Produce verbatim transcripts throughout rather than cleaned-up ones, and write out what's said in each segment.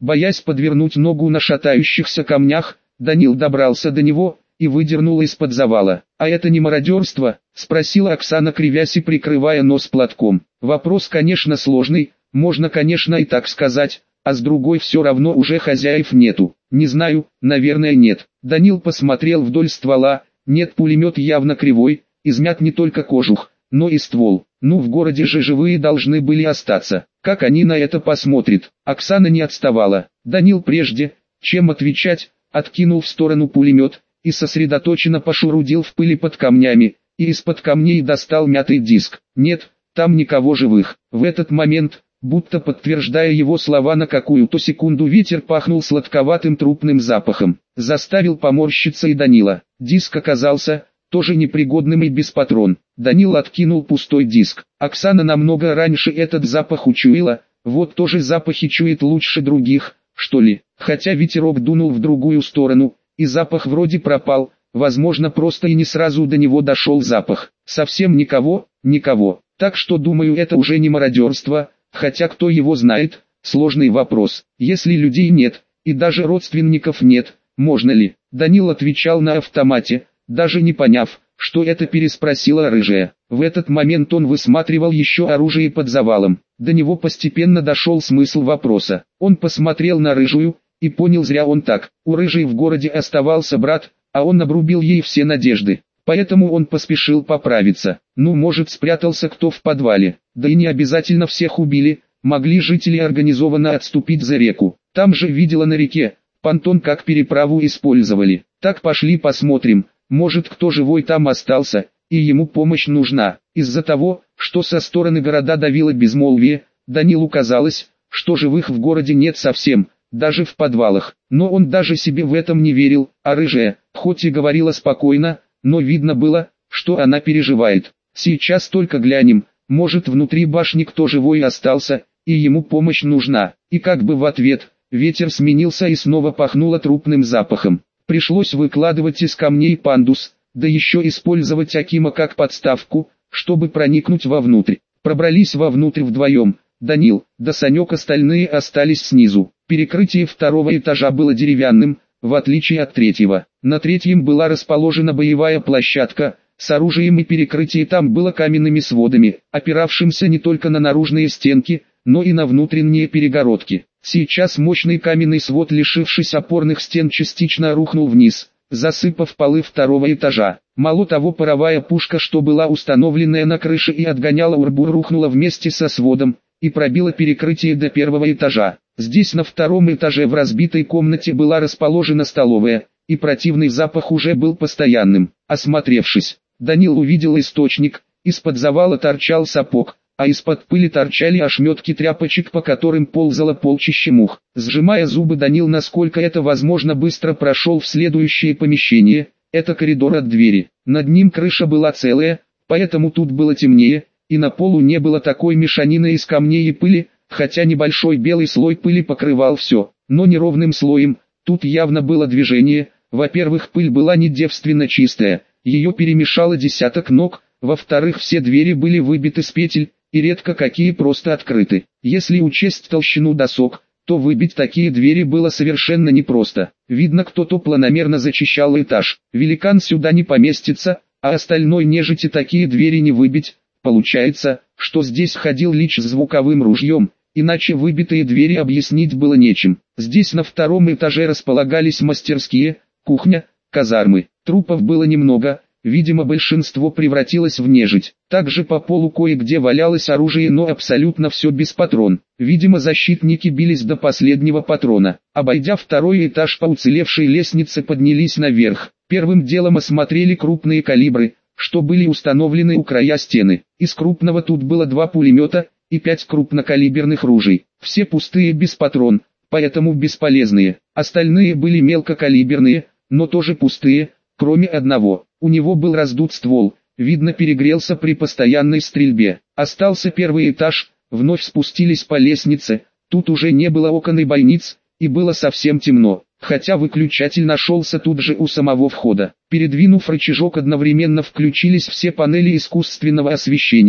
Боясь подвернуть ногу на шатающихся камнях, Данил добрался до него и выдернул из-под завала. «А это не мародерство?» – спросила Оксана, кривясь и прикрывая нос платком. Вопрос, конечно, сложный, можно, конечно, и так сказать, а с другой все равно уже хозяев нету. Не знаю, наверное, нет. Данил посмотрел вдоль ствола. Нет, пулемет явно кривой, измят не только кожух, но и ствол. Ну, в городе же живые должны были остаться. Как они на это посмотрят? Оксана не отставала. Данил, прежде чем отвечать, откинул в сторону пулемет и сосредоточенно пошурудил в пыли под камнями, и из-под камней достал мятый диск. Нет, там никого живых. В этот момент, будто подтверждая его слова, на какую-то секунду ветер пахнул сладковатым трупным запахом. Заставил поморщиться и Данила. Диск оказался тоже непригодным и без патрон. Данил откинул пустой диск. Оксана намного раньше этот запах учуяла, вот тоже запахи чует лучше других, что ли. Хотя ветерок дунул в другую сторону, и запах вроде пропал, возможно, просто и не сразу до него дошел запах. Совсем никого, никого. Так что думаю, это уже не мародерство, хотя кто его знает, сложный вопрос. Если людей нет, и даже родственников нет, можно ли? Данил отвечал на автомате, даже не поняв, что это, переспросила рыжая. В этот момент он высматривал еще оружие под завалом. До него постепенно дошел смысл вопроса. Он посмотрел на рыжую и понял, зря он так. У рыжей в городе оставался брат, а он обрубил ей все надежды. Поэтому он поспешил поправиться. Ну, может, спрятался кто в подвале. Да и не обязательно всех убили, могли жители организованно отступить за реку. Там же видела на реке, понтон как переправу использовали. Так пошли посмотрим, может, кто живой там остался, и ему помощь нужна. Из-за того, что со стороны города давило безмолвие, Данилу казалось, что живых в городе нет совсем, даже в подвалах. Но он даже себе в этом не верил, а рыжая, хоть и говорила спокойно, но видно было, что она переживает. Сейчас только глянем, может, внутри башни кто живой остался, и ему помощь нужна. И как бы в ответ, ветер сменился и снова пахнуло трупным запахом. Пришлось выкладывать из камней пандус, да еще использовать Акима как подставку, чтобы проникнуть вовнутрь. Пробрались вовнутрь вдвоем. Данил, да Санек, остальные остались снизу. Перекрытие второго этажа было деревянным, в отличие от третьего. На третьем была расположена боевая площадка, с оружием, и перекрытие там было каменными сводами, опиравшимся не только на наружные стенки, но и на внутренние перегородки. Сейчас мощный каменный свод, лишившись опорных стен, частично рухнул вниз, засыпав полы второго этажа. Мало того, паровая пушка, что была установленная на крыше и отгоняла урбу, рухнула вместе со сводом и пробила перекрытие до первого этажа. Здесь на втором этаже в разбитой комнате была расположена столовая, и противный запах уже был постоянным. Осмотревшись, Данил увидел источник, из-под завала торчал сапог, а из-под пыли торчали ошметки тряпочек, по которым ползало полчище мух. Сжимая зубы, Данил, насколько это возможно, быстро прошел в следующее помещение, это коридор от двери. Над ним крыша была целая, поэтому тут было темнее, и на полу не было такой мешанины из камней и пыли, хотя небольшой белый слой пыли покрывал все, но неровным слоем. Тут явно было движение. Во-первых, пыль была не девственно чистая, ее перемешало десяток ног, во-вторых, все двери были выбиты с петель, и редко какие просто открыты. Если учесть толщину досок, то выбить такие двери было совершенно непросто. Видно, кто-то планомерно зачищал этаж. Великан сюда не поместится, а остальной нежити такие двери не выбить. Получается, что здесь ходил лич с звуковым ружьем, иначе выбитые двери объяснить было нечем. Здесь на втором этаже располагались мастерские, кухня, казармы. Трупов было немного, видимо, большинство превратилось в нежить. Также по полу кое-где валялось оружие, но абсолютно все без патрон. Видимо, защитники бились до последнего патрона. Обойдя второй этаж, по уцелевшей лестнице поднялись наверх. Первым делом осмотрели крупные калибры, что были установлены у края стены. Из крупного тут было два пулемета и пять крупнокалиберных ружей. Все пустые, без патрон, поэтому бесполезные. Остальные были мелкокалиберные, но тоже пустые, кроме одного. У него был раздут ствол, видно, перегрелся при постоянной стрельбе. Остался первый этаж, вновь спустились по лестнице, тут уже не было окон и бойниц, и было совсем темно, хотя выключатель нашелся тут же у самого входа. Передвинув рычажок, одновременно включились все панели искусственного освещения,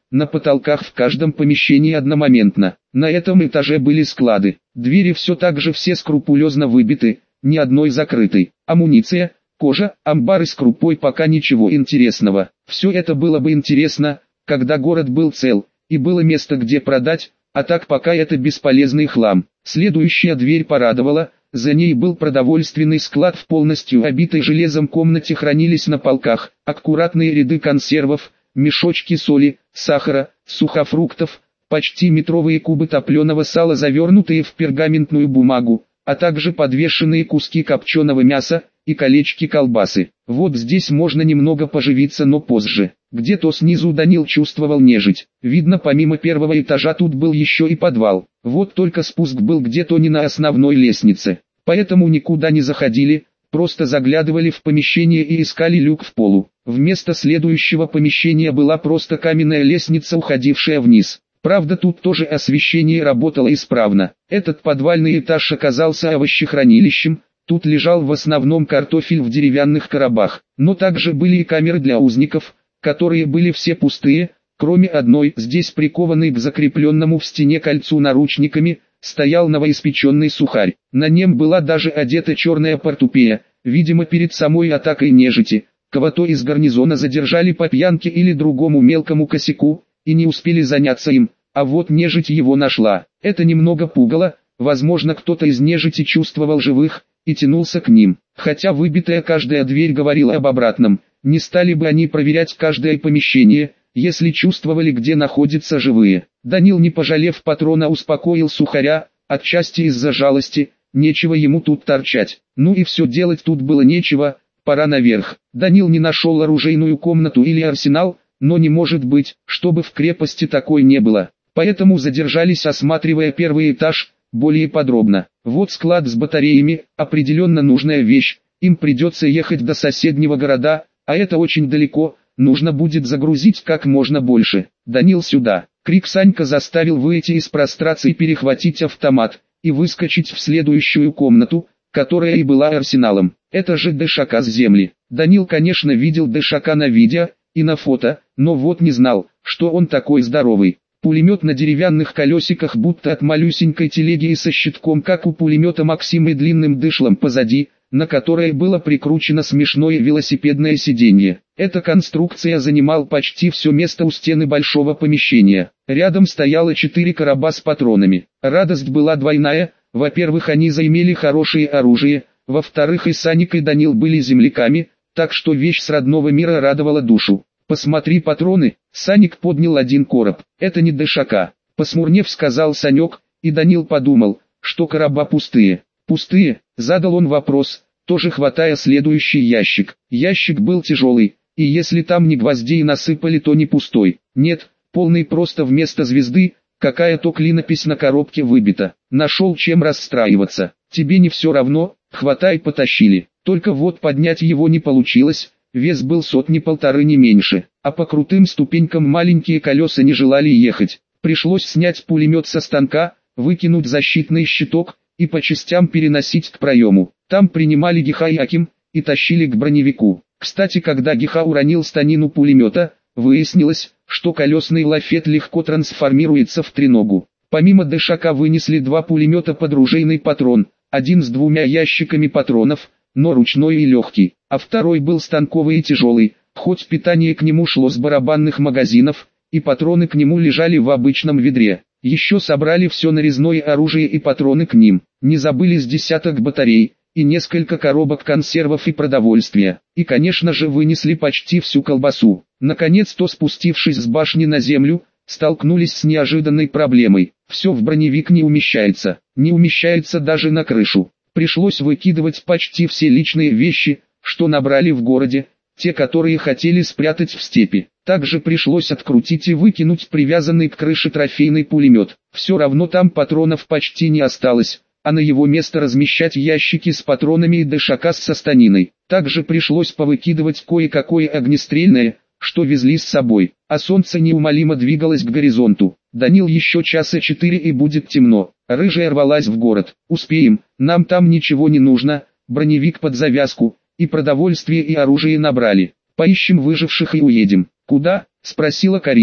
на потолках в каждом помещении одномоментно. На этом этаже были склады. Двери все так же все скрупулезно выбиты, ни одной закрытой. Амуниция, кожа, амбары с крупой, пока ничего интересного. Все это было бы интересно, когда город был цел, и было место где продать, а так пока это бесполезный хлам. Следующая дверь порадовала, за ней был продовольственный склад в полностью обитой железом комнате, хранились на полках аккуратные ряды консервов, мешочки соли, сахара, сухофруктов, почти метровые кубы топленого сала, завернутые в пергаментную бумагу, а также подвешенные куски копченого мяса и колечки колбасы. Вот здесь можно немного поживиться, но позже. Где-то снизу Данил чувствовал нежить. Видно, помимо первого этажа тут был еще и подвал. Вот только спуск был где-то не на основной лестнице. Поэтому никуда не заходили, просто заглядывали в помещение и искали люк в полу. Вместо следующего помещения была просто каменная лестница, уходившая вниз. Правда, тут тоже освещение работало исправно. Этот подвальный этаж оказался овощехранилищем. Тут лежал в основном картофель в деревянных коробах. Но также были и камеры для узников, которые были все пустые, кроме одной. Здесь, прикованный к закрепленному в стене кольцу наручниками, стоял новоиспеченный сухарь. На нем была даже одета черная портупея, видимо перед самой атакой нежити. Кого-то из гарнизона задержали по пьянке или другому мелкому косяку, и не успели заняться им, а вот нежить его нашла. Это немного пугало, возможно кто-то из нежити чувствовал живых, и тянулся к ним. Хотя выбитая каждая дверь говорила об обратном, не стали бы они проверять каждое помещение, если чувствовали, где находятся живые. Данил, не пожалев патрона, успокоил сухаря, отчасти из-за жалости, нечего ему тут торчать. Ну и все, делать тут было нечего, пора наверх. Данил не нашел оружейную комнату или арсенал, но не может быть, чтобы в крепости такой не было. Поэтому задержались, осматривая первый этаж более подробно. Вот склад с батареями, определенно нужная вещь, им придется ехать до соседнего города, а это очень далеко, нужно будет загрузить как можно больше. Данил, сюда! Крик Санька заставил выйти из прострации, перехватить автомат и выскочить в следующую комнату, которая и была арсеналом. Это же Дэшака с земли. Данил, конечно, видел Дэшака на видео и на фото, но вот не знал, что он такой здоровый. Пулемет на деревянных колесиках, будто от малюсенькой телеги, и со щитком, как у пулемета Максим, и длинным дышлом позади, на которое было прикручено смешное велосипедное сиденье. Эта конструкция занимала почти все место у стены большого помещения. Рядом стояло четыре короба с патронами. Радость была двойная: во-первых, они заимели хорошее оружие, во-вторых, и Саник и Данил были земляками, так что вещь с родного мира радовала душу. «Посмотри патроны», — Саник поднял один короб. «Это не Дэшака», — посмурнев сказал Санек, и Данил подумал, что короба пустые. «Пустые?» — задал он вопрос, тоже хватая следующий ящик. Ящик был тяжелый, и если там не гвоздей насыпали, то не пустой. Нет, полный, просто вместо звезды какая-то клинопись на коробке выбита. Нашел чем расстраиваться. «Тебе не все равно, хватай», потащили. Только вот поднять его не получилось. Вес был сотни-полторы, не меньше, а по крутым ступенькам маленькие колеса не желали ехать. Пришлось снять пулемет со станка, выкинуть защитный щиток и по частям переносить к проему. Там принимали Гиха и Аким и тащили к броневику. Кстати, когда Гиха уронил станину пулемета, выяснилось, что колесный лафет легко трансформируется в треногу. Помимо Дэшака вынесли два пулемета под ружейный патрон, один с двумя ящиками патронов, но ручной и легкий, а второй был станковый и тяжелый, хоть питание к нему шло с барабанных магазинов, и патроны к нему лежали в обычном ведре. Еще собрали все нарезное оружие и патроны к ним, не забыли с десяток батарей, и несколько коробок консервов и продовольствия, и конечно же вынесли почти всю колбасу. Наконец-то, спустившись с башни на землю, столкнулись с неожиданной проблемой. Все в броневик не умещается, не умещается даже на крышу. Пришлось выкидывать почти все личные вещи, что набрали в городе, те, которые хотели спрятать в степи. Также пришлось открутить и выкинуть привязанный к крыше трофейный пулемет. Все равно там патронов почти не осталось, а на его место размещать ящики с патронами и Дэшака со станиной. Также пришлось повыкидывать кое-какое огнестрельное, что везли с собой, а солнце неумолимо двигалось к горизонту. Данил, еще часа четыре и будет темно. Рыжая рвалась в город. «Успеем, нам там ничего не нужно, броневик под завязку, и продовольствие и оружие набрали. Поищем выживших и уедем». «Куда?» — спросила Карина.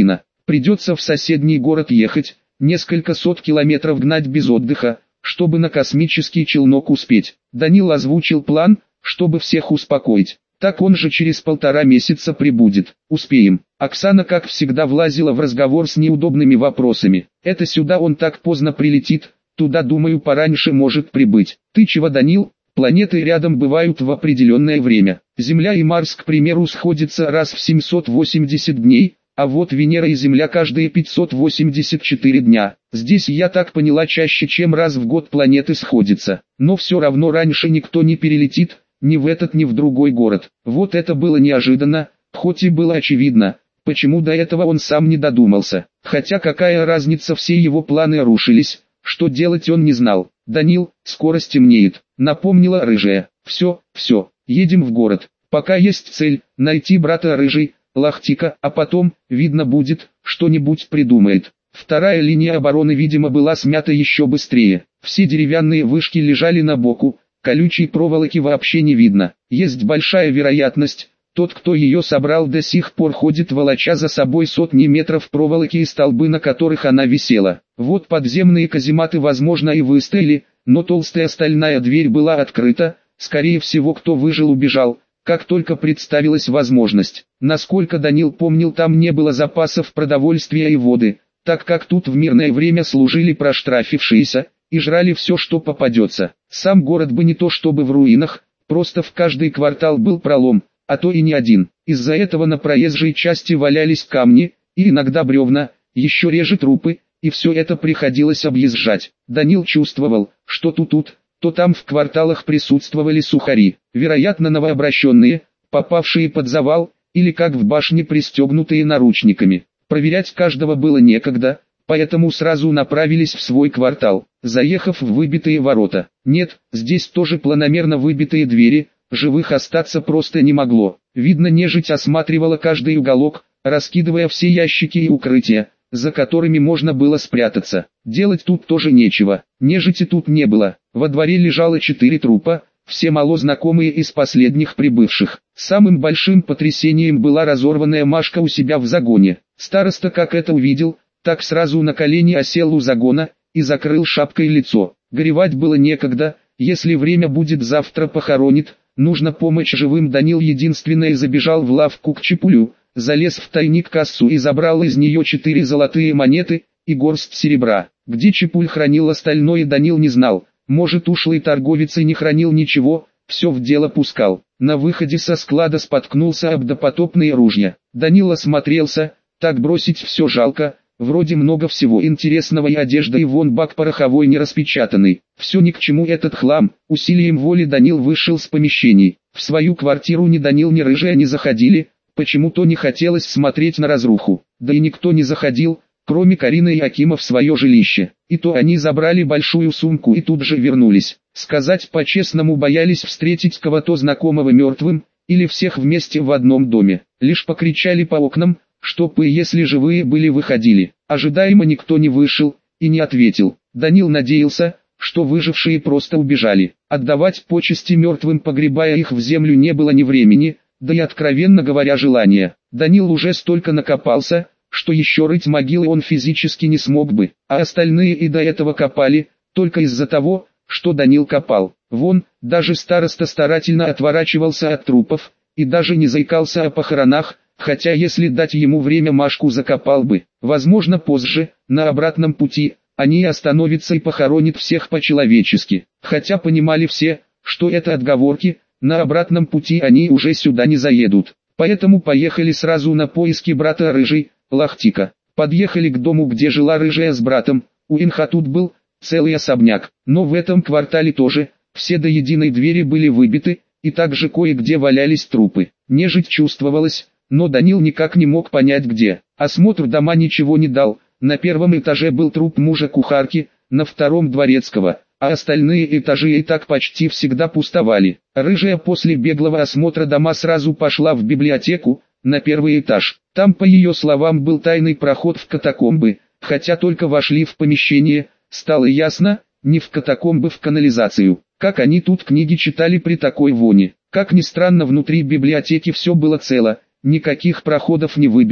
Придется в соседний город ехать, несколько сот километров гнать без отдыха, чтобы на космический челнок успеть. Данил озвучил план, чтобы всех успокоить. Так он же через полтора месяца прибудет. Успеем. Оксана как всегда влазила в разговор с неудобными вопросами. Это сюда он так поздно прилетит, туда, думаю, пораньше может прибыть. Ты чего, Данил? Планеты рядом бывают в определенное время. Земля и Марс, к примеру, сходятся раз в семьсот восемьдесят дней, а вот Венера и Земля каждые пятьсот восемьдесят четыре дня. Здесь, я так поняла, чаще чем раз в год планеты сходятся. Но все равно раньше никто не перелетит, ни в этот, ни в другой город. Вот это было неожиданно, хоть и было очевидно, почему до этого он сам не додумался. Хотя какая разница, все его планы рушились, что делать он не знал. «Данил, скоро стемнеет», — напомнила Рыжая. «Все, все, едем в город. Пока есть цель, найти брата Рыжей, Лахтика, а потом, видно будет, что-нибудь придумает». Вторая линия обороны, видимо, была смята еще быстрее. Все деревянные вышки лежали на боку, колючей проволоки вообще не видно. Есть большая вероятность, тот, кто ее собрал, до сих пор ходит, волоча за собой сотни метров проволоки и столбы, на которых она висела. Вот подземные казематы, возможно, и выстояли, но толстая стальная дверь была открыта, скорее всего, кто выжил, убежал, как только представилась возможность. Насколько Данил помнил, там не было запасов продовольствия и воды, так как тут в мирное время служили проштрафившиеся и жрали все, что попадется. Сам город бы не то чтобы в руинах, просто в каждый квартал был пролом, а то и не один. Из-за этого на проезжей части валялись камни, и иногда бревна, еще реже трупы, и все это приходилось объезжать. Данил чувствовал, что тут-тут, то там в кварталах присутствовали сухари, вероятно новообращенные, попавшие под завал, или как в башне пристегнутые наручниками. Проверять каждого было некогда, поэтому сразу направились в свой квартал, заехав в выбитые ворота. Нет, здесь тоже планомерно выбитые двери, живых остаться просто не могло. Видно, нежить осматривала каждый уголок, раскидывая все ящики и укрытия, за которыми можно было спрятаться. Делать тут тоже нечего, нежити тут не было. Во дворе лежало четыре трупа, все мало знакомые из последних прибывших. Самым большим потрясением была разорванная Машка у себя в загоне. Староста, как это увидел, так сразу на колени осел у загона и закрыл шапкой лицо. Горевать было некогда, если время будет, завтра похоронит. Нужно помочь живым. Данил единственное забежал в лавку к Чепулю, залез в тайник кассу и забрал из нее четыре золотые монеты и горсть серебра. Где Чепуль хранил остальное, Данил не знал. Может, ушлый торговец и не хранил ничего, все в дело пускал. На выходе со склада споткнулся об допотопные ружья. Данил осмотрелся, так бросить все жалко. Вроде много всего интересного, и одежда, и вон бак пороховой не распечатанный. Все ни к чему этот хлам. Усилием воли Данил вышел с помещений. В свою квартиру ни Данил, ни Рыжая не заходили, почему-то не хотелось смотреть на разруху. Да и никто не заходил, кроме Карины и Акима, в свое жилище. И то они забрали большую сумку и тут же вернулись. Сказать по-честному, боялись встретить кого-то знакомого мертвым, или всех вместе в одном доме. Лишь покричали по окнам, чтобы, если живые были, выходили. Ожидаемо никто не вышел и не ответил. Данил надеялся, что выжившие просто убежали. Отдавать почести мертвым, погребая их в землю, не было ни времени, да и, откровенно говоря, желания. Данил уже столько накопался, что еще рыть могилы он физически не смог бы, а остальные и до этого копали, только из-за того, что Данил копал. Вон, даже староста старательно отворачивался от трупов, и даже не заикался о похоронах, хотя если дать ему время, Машку закопал бы. Возможно, позже, на обратном пути, они остановятся и похоронят всех по-человечески. Хотя понимали все, что это отговорки, на обратном пути они уже сюда не заедут. Поэтому поехали сразу на поиски брата Рыжей, Лахтика. Подъехали к дому, где жила Рыжая с братом. У Инха тут был целый особняк, но в этом квартале тоже, все до единой двери были выбиты, и также кое-где валялись трупы. Нежить чувствовалась, но Данил никак не мог понять где. Осмотр дома ничего не дал. На первом этаже был труп мужа кухарки, на втором дворецкого, а остальные этажи и так почти всегда пустовали. Рыжая после беглого осмотра дома сразу пошла в библиотеку, на первый этаж. Там, по ее словам, был тайный проход в катакомбы, хотя только вошли в помещение, стало ясно, не в катакомбы, в канализацию. Как они тут книги читали при такой воне? Как ни странно, внутри библиотеки все было цело. Никаких проходов не выбито,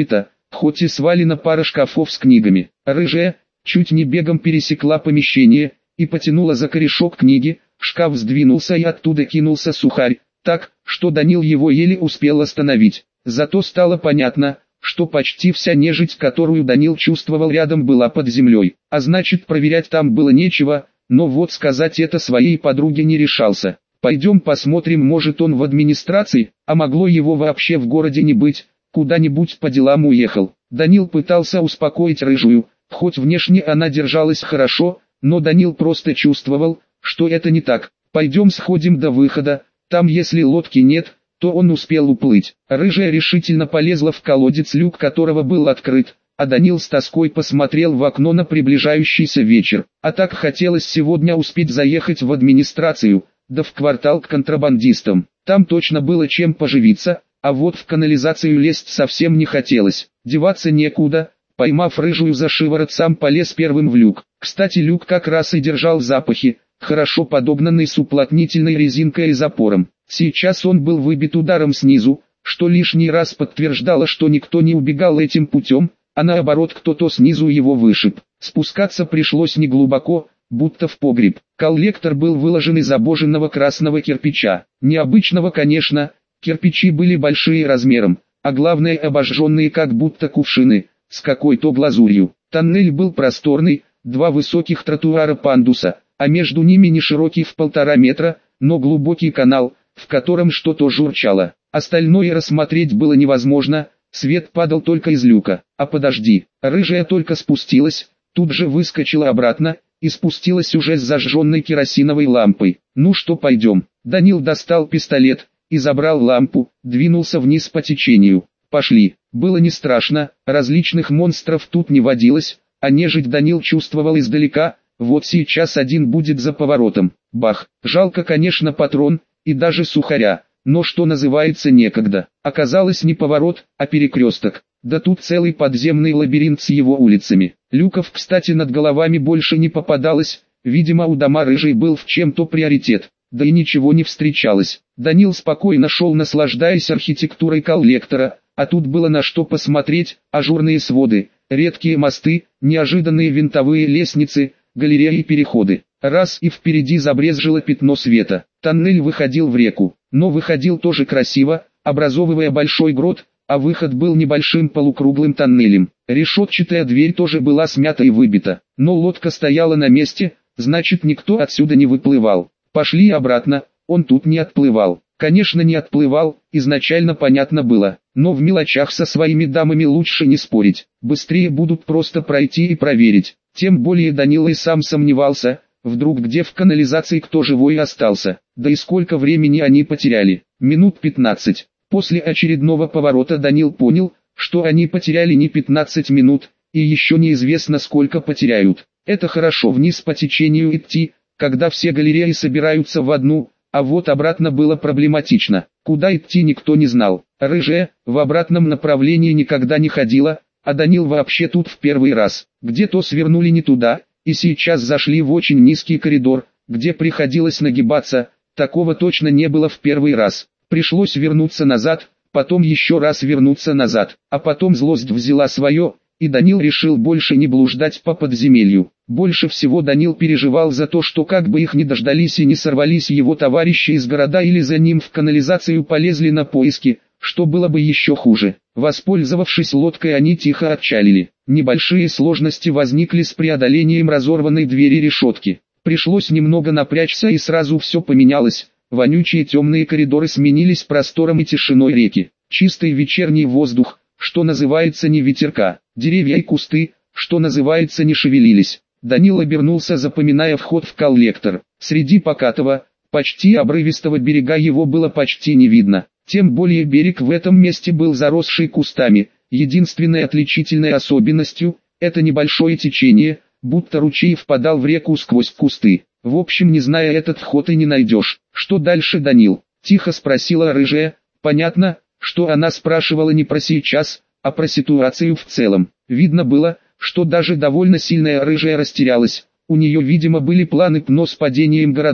хоть и свалена пара шкафов с книгами. Рыжая чуть не бегом пересекла помещение и потянула за корешок книги, шкаф сдвинулся и оттуда кинулся сухарь, так, что Данил его еле успел остановить. Зато стало понятно, что почти вся нежить, которую Данил чувствовал рядом, была под землей, а значит проверять там было нечего, но вот сказать это своей подруге не решался. «Пойдем посмотрим, может он в администрации, а могло его вообще в городе не быть, куда-нибудь по делам уехал». Данил пытался успокоить рыжую, хоть внешне она держалась хорошо, но Данил просто чувствовал, что это не так. «Пойдем сходим до выхода, там если лодки нет, то он успел уплыть». Рыжая решительно полезла в колодец, люк которого был открыт, а Данил с тоской посмотрел в окно на приближающийся вечер. А так хотелось сегодня успеть заехать в администрацию, да в квартал к контрабандистам. Там точно было чем поживиться, а вот в канализацию лезть совсем не хотелось. Деваться некуда, поймав рыжую за шиворот, сам полез первым в люк. Кстати, люк как раз и держал запахи, хорошо подогнанный с уплотнительной резинкой и запором. Сейчас он был выбит ударом снизу, что лишний раз подтверждало, что никто не убегал этим путем, а наоборот кто-то снизу его вышиб. Спускаться пришлось неглубоко, будто в погреб. Коллектор был выложен из обожженного красного кирпича. Необычного, конечно, кирпичи были большие размером, а главное обожженные как будто кувшины, с какой-то глазурью. Тоннель был просторный, два высоких тротуара пандуса, а между ними не широкий в полтора метра, но глубокий канал, в котором что-то журчало. Остальное рассмотреть было невозможно, свет падал только из люка. А подожди, рыжая только спустилась, тут же выскочила обратно, и спустилась уже с зажженной керосиновой лампой. «Ну что, пойдем?» Данил достал пистолет и забрал лампу, двинулся вниз по течению. «Пошли». Было не страшно, различных монстров тут не водилось, а нежить Данил чувствовал издалека. Вот сейчас один будет за поворотом. Бах! Жалко, конечно, патрон и даже сухаря, но что называется некогда. Оказалось не поворот, а перекресток. Да тут целый подземный лабиринт с его улицами. Люков, кстати, над головами больше не попадалось, видимо у дома рыжий был в чем-то приоритет. Да и ничего не встречалось. Данил спокойно шел, наслаждаясь архитектурой коллектора, а тут было на что посмотреть: ажурные своды, редкие мосты, неожиданные винтовые лестницы, галереи и переходы. Раз и впереди забрезжило пятно света. Тоннель выходил в реку, но выходил тоже красиво, образовывая большой грот, а выход был небольшим полукруглым тоннелем. Решетчатая дверь тоже была смята и выбита, но лодка стояла на месте, значит никто отсюда не выплывал. Пошли обратно, он тут не отплывал. Конечно, не отплывал, изначально понятно было, но в мелочах со своими дамами лучше не спорить. Быстрее будут просто пройти и проверить. Тем более Данила и сам сомневался, вдруг где в канализации кто живой остался. Да и сколько времени они потеряли? Минут пятнадцать. После очередного поворота Данил понял, что они потеряли не пятнадцать минут, и еще неизвестно сколько потеряют. Это хорошо вниз по течению идти, когда все галереи собираются в одну, а вот обратно было проблематично. Куда идти никто не знал. Рыжая в обратном направлении никогда не ходила, а Данил вообще тут в первый раз. Где-то свернули не туда, и сейчас зашли в очень низкий коридор, где приходилось нагибаться. Такого точно не было в первый раз. Пришлось вернуться назад, потом еще раз вернуться назад, а потом злость взяла свое, и Данил решил больше не блуждать по подземелью. Больше всего Данил переживал за то, что как бы их не дождались и не сорвались его товарищи из города или за ним в канализацию полезли на поиски, что было бы еще хуже. Воспользовавшись лодкой, они тихо отчалили. Небольшие сложности возникли с преодолением разорванной двери решетки. Пришлось немного напрячься, и сразу все поменялось. Вонючие темные коридоры сменились простором и тишиной реки. Чистый вечерний воздух, что называется, не ветерка. Деревья и кусты, что называется, не шевелились. Данил обернулся, запоминая вход в коллектор. Среди покатого, почти обрывистого берега его было почти не видно. Тем более берег в этом месте был заросший кустами. Единственной отличительной особенностью – это небольшое течение, будто ручей впадал в реку сквозь кусты. В общем, не зная этот вход и не найдешь. Что дальше, Данил? Тихо спросила рыжая. Понятно, что она спрашивала не про сейчас, а про ситуацию в целом. Видно было, что даже довольно сильная рыжая растерялась. У нее, видимо, были планы, но с падением города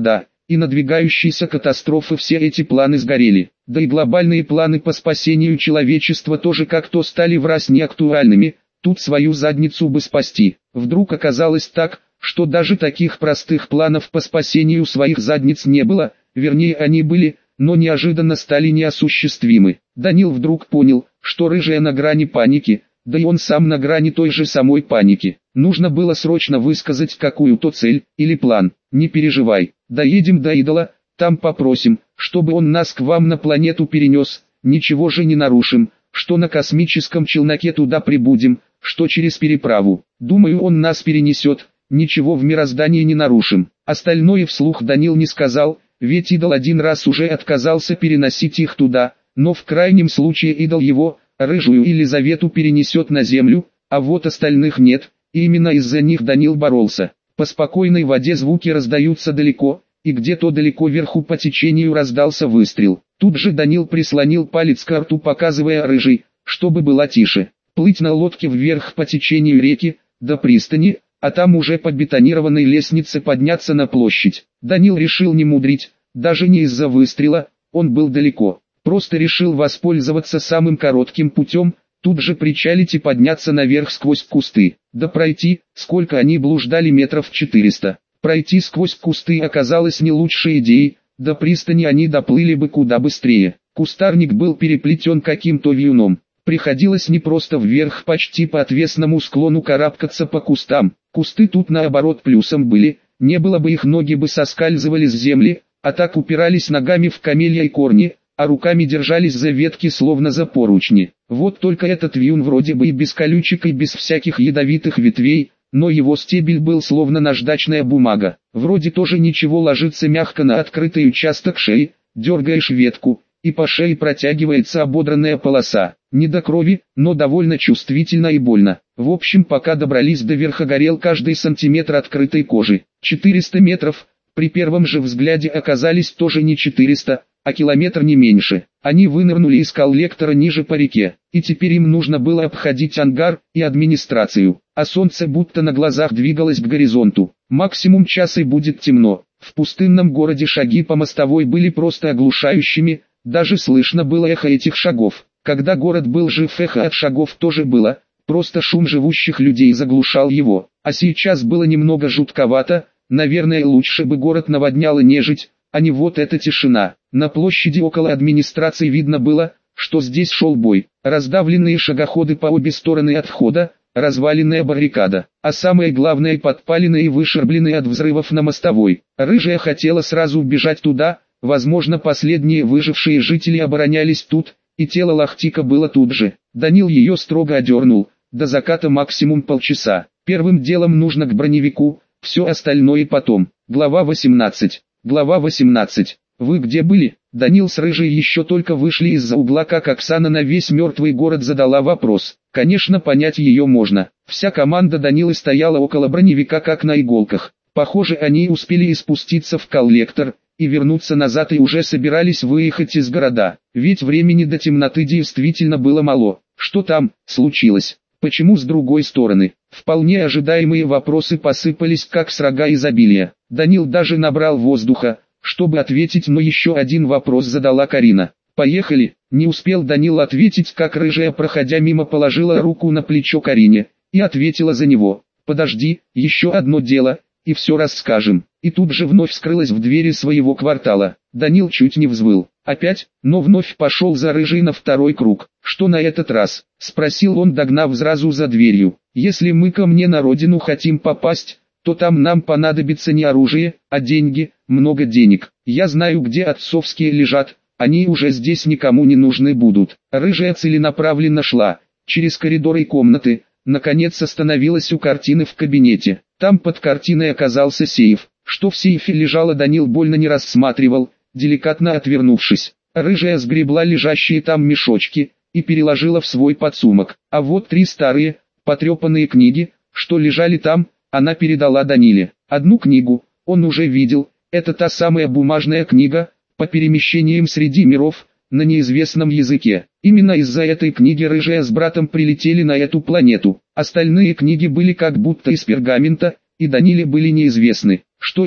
и надвигающейся катастрофы все эти планы сгорели. Да и глобальные планы по спасению человечества тоже как-то стали враз неактуальными, тут свою задницу бы спасти. Вдруг оказалось так, что даже таких простых планов по спасению своих задниц не было, вернее они были, но неожиданно стали неосуществимы. Данил вдруг понял, что рыжая на грани паники, да и он сам на грани той же самой паники. Нужно было срочно высказать какую-то цель или план. Не переживай, доедем до идола, там попросим, чтобы он нас к вам на планету перенес, ничего же не нарушим, что на космическом челноке туда прибудем, что через переправу. Думаю, он нас перенесет, ничего в мироздании не нарушим. Остальное вслух Данил не сказал, ведь идол один раз уже отказался переносить их туда, но в крайнем случае идол его, рыжую Елизавету перенесет на землю, а вот остальных нет, и именно из-за них Данил боролся. По спокойной воде звуки раздаются далеко, и где-то далеко вверху по течению раздался выстрел. Тут же Данил прислонил палец к рту, показывая рыжий, чтобы было тише. Плыть на лодке вверх по течению реки, до пристани, а там уже по бетонированной лестнице подняться на площадь. Данил решил не мудрить, даже не из-за выстрела, он был далеко. Просто решил воспользоваться самым коротким путем, тут же причалить и подняться наверх сквозь кусты. Да пройти, сколько они блуждали, метров четыреста. Пройти сквозь кусты оказалось не лучшей идеей, до пристани они доплыли бы куда быстрее. Кустарник был переплетен каким-то вьюном. Приходилось не просто вверх почти по отвесному склону карабкаться по кустам. Кусты тут наоборот плюсом были, не было бы их, ноги бы соскальзывали с земли, а так упирались ногами в камелья и корни, а руками держались за ветки словно за поручни. Вот только этот вьюн вроде бы и без колючек и без всяких ядовитых ветвей, но его стебель был словно наждачная бумага. Вроде тоже ничего, ложится мягко на открытый участок шеи, дергаешь ветку, и по шее протягивается ободранная полоса. Не до крови, но довольно чувствительно и больно. В общем, пока добрались до верха, горел каждый сантиметр открытой кожи. четыреста метров, при первом же взгляде оказались тоже не четыреста, а километр не меньше. Они вынырнули из коллектора ниже по реке, и теперь им нужно было обходить ангар и администрацию, а солнце будто на глазах двигалось к горизонту. Максимум часа и будет темно. В пустынном городе шаги по мостовой были просто оглушающими, даже слышно было эхо этих шагов. Когда город был жив, эхо от шагов тоже было, просто шум живущих людей заглушал его. А сейчас было немного жутковато, наверное, лучше бы город наводняла нежить, а не вот эта тишина. На площади около администрации видно было, что здесь шел бой. Раздавленные шагоходы по обе стороны от входа, разваленная баррикада, а самое главное, подпаленные и вышербленные от взрывов на мостовой. Рыжая хотела сразу бежать туда, возможно, последние выжившие жители оборонялись тут, и тело Лахтика было тут же. Данил ее строго одернул, до заката максимум полчаса. Первым делом нужно к броневику, все остальное потом. Глава восемнадцать. Глава восемнадцать. Вы где были? Данил с Рыжей еще только вышли из-за угла, как Оксана на весь мертвый город задала вопрос. Конечно, понять ее можно. Вся команда Данилы стояла около броневика как на иголках. Похоже, они успели и спуститься в коллектор, и вернуться назад, и уже собирались выехать из города. Ведь времени до темноты действительно было мало. Что там случилось? Почему с другой стороны? Вполне ожидаемые вопросы посыпались как с рога изобилия. Данил даже набрал воздуха, чтобы ответить, но еще один вопрос задала Карина. «Поехали!» Не успел Данил ответить, как Рыжая, проходя мимо, положила руку на плечо Карине и ответила за него. «Подожди, еще одно дело, и все расскажем». И тут же вновь скрылась в двери своего квартала. Данил чуть не взвыл. Опять, но вновь пошел за Рыжей на второй круг. «Что на этот раз?» — спросил он, догнав сразу за дверью. «Если мы ко мне на родину хотим попасть, то там нам понадобится не оружие, а деньги, много денег. Я знаю, где отцовские лежат, они уже здесь никому не нужны будут». Рыжая целенаправленно шла, через коридоры и комнаты, наконец остановилась у картины в кабинете. Там под картиной оказался сейф. Что в сейфе лежало, Данил больно не рассматривал, деликатно отвернувшись. Рыжая сгребла лежащие там мешочки и переложила в свой подсумок. А вот три старые, потрепанные книги, что лежали там, она передала Даниле. Одну книгу он уже видел, это та самая бумажная книга по перемещениям среди миров на неизвестном языке. Именно из-за этой книги Рыжая с братом прилетели на эту планету. Остальные книги были как будто из пергамента, и Даниле были неизвестны. Что это?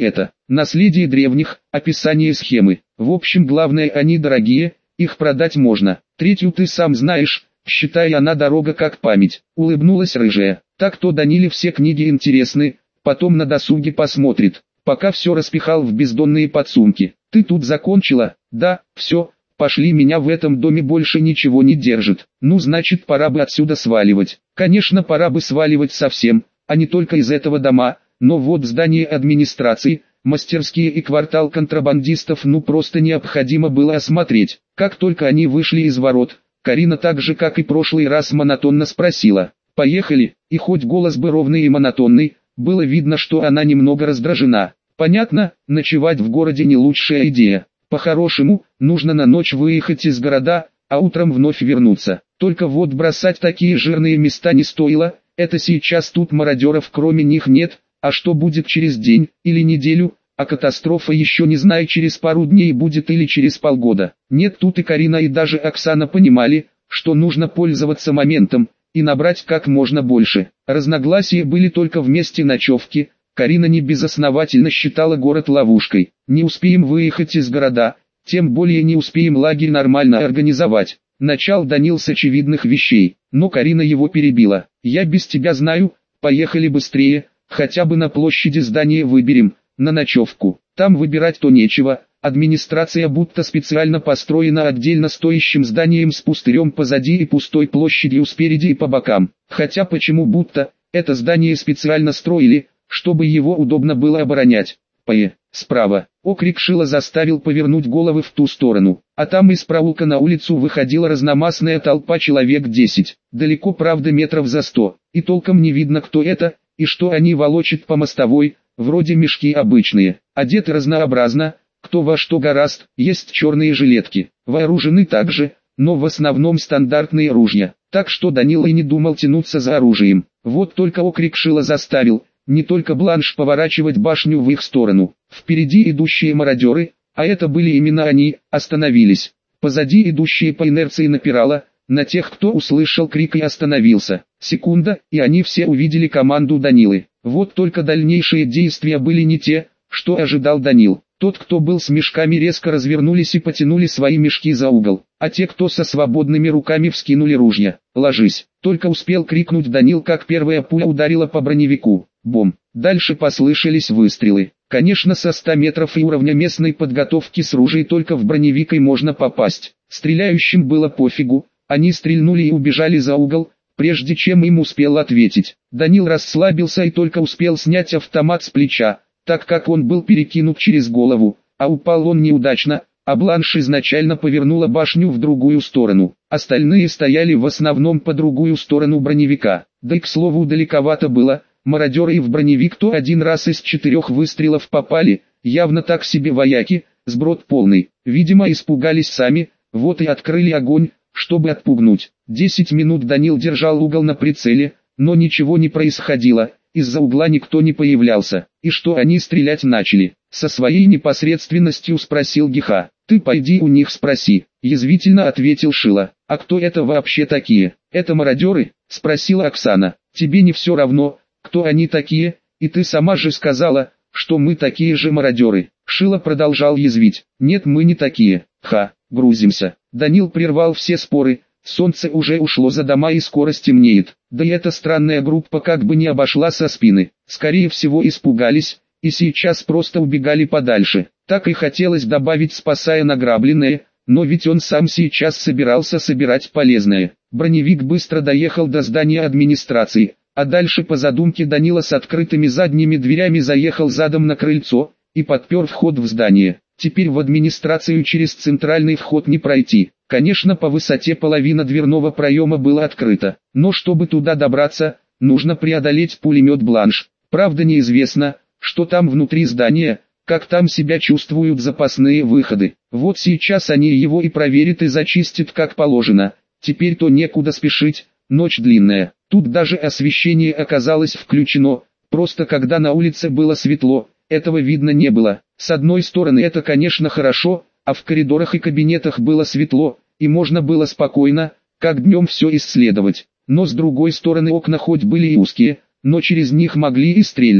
Наследие древних, описание схемы. В общем, главное, они дорогие, их продать можно. Третью ты сам знаешь, считай, она дорога как память. Улыбнулась рыжая. Так-то Даниле все книги интересны, потом на досуге посмотрит. Пока все распихал в бездонные подсумки. Ты тут закончила? Да, все, пошли, меня в этом доме больше ничего не держит. Ну значит, пора бы отсюда сваливать. Конечно, пора бы сваливать совсем, а не только из этого дома, но вот здание администрации, мастерские и квартал контрабандистов ну просто необходимо было осмотреть. Как только они вышли из ворот, Карина так же как и прошлый раз монотонно спросила: «Поехали?» И хоть голос был ровный и монотонный, было видно, что она немного раздражена. Понятно, ночевать в городе не лучшая идея. По-хорошему, нужно на ночь выехать из города, а утром вновь вернуться. Только вот бросать такие жирные места не стоило, это сейчас тут мародеров кроме них нет, а что будет через день или неделю, а катастрофа еще не знаю через пару дней будет или через полгода. Нет, тут и Карина и даже Оксана понимали, что нужно пользоваться моментом и набрать как можно больше. Разногласия были только в месте ночевки. Карина не безосновательно считала город ловушкой. Не успеем выехать из города, тем более не успеем лагерь нормально организовать. Начал Данил с очевидных вещей, но Карина его перебила. «Я без тебя знаю, поехали быстрее, хотя бы на площади здания выберем, на ночевку. Там выбирать-то нечего, администрация будто специально построена отдельно стоящим зданием с пустырем позади и пустой площадью спереди и по бокам. Хотя почему будто, это здание специально строили, чтобы его удобно было оборонять. П. Справа. Окрик Шила заставил повернуть головы в ту сторону, а там из проулка на улицу выходила разномастная толпа человек десять. Далеко, правда, метров за сто, и толком не видно, кто это, и что они волочат по мостовой, вроде мешки обычные. Одеты разнообразно, кто во что горазд, есть черные жилетки. Вооружены также, но в основном стандартные ружья. Так что Данила и не думал тянуться за оружием. Вот только окрик Шила заставил не только Бланш поворачивать башню в их сторону. Впереди идущие мародеры, а это были именно они, остановились. Позади идущие по инерции напирало на тех, кто услышал крик и остановился. Секунда, и они все увидели команду Данилы. Вот только дальнейшие действия были не те, что ожидал Данил. Тот, кто был с мешками, резко развернулись и потянули свои мешки за угол, а те, кто со свободными руками, вскинули ружья. «Ложись!» Только успел крикнуть Данил, как первая пуля ударила по броневику. Бом! Дальше послышались выстрелы. Конечно, со ста метров и уровня местной подготовки с ружей только в броневик и можно попасть. Стреляющим было пофигу, они стрельнули и убежали за угол, прежде чем им успел ответить. Данил расслабился и только успел снять автомат с плеча, так как он был перекинут через голову, а упал он неудачно, а Бланш изначально повернула башню в другую сторону. Остальные стояли в основном по другую сторону броневика. Да и к слову далековато было, мародеры и в броневик то один раз из четырех выстрелов попали, явно так себе вояки, сброд полный. Видимо, испугались сами, вот и открыли огонь, чтобы отпугнуть. Десять минут Данил держал угол на прицеле, но ничего не происходило. Из-за угла никто не появлялся. И что они стрелять начали? Со своей непосредственностью спросил Гиха. «Ты пойди у них спроси», — язвительно ответил Шила. «А кто это вообще такие?» «Это мародеры?» — спросила Оксана. «Тебе не все равно, кто они такие, и ты сама же сказала, что мы такие же мародеры». Шила продолжал язвить. «Нет, мы не такие. Ха, грузимся». Данил прервал все споры. Солнце уже ушло за дома и скоро стемнеет. Да и эта странная группа как бы не обошла со спины. Скорее всего испугались, и сейчас просто убегали подальше. Так и хотелось добавить, спасая награбленное, но ведь он сам сейчас собирался собирать полезное. Броневик быстро доехал до здания администрации, а дальше по задумке Данила с открытыми задними дверями заехал задом на крыльцо и подпер вход в здание. Теперь в администрацию через центральный вход не пройти. Конечно, по высоте половина дверного проема была открыта, но чтобы туда добраться, нужно преодолеть пулемет Бланш. Правда, неизвестно, что там внутри здания, как там себя чувствуют запасные выходы. Вот сейчас они его и проверят и зачистят как положено. Теперь-то некуда спешить, ночь длинная. Тут даже освещение оказалось включено, просто когда на улице было светло, этого видно не было. С одной стороны это, конечно, хорошо, а в коридорах и кабинетах было светло, и можно было спокойно, как днем, все исследовать. Но с другой стороны окна хоть были и узкие, но через них могли и стрельнуть.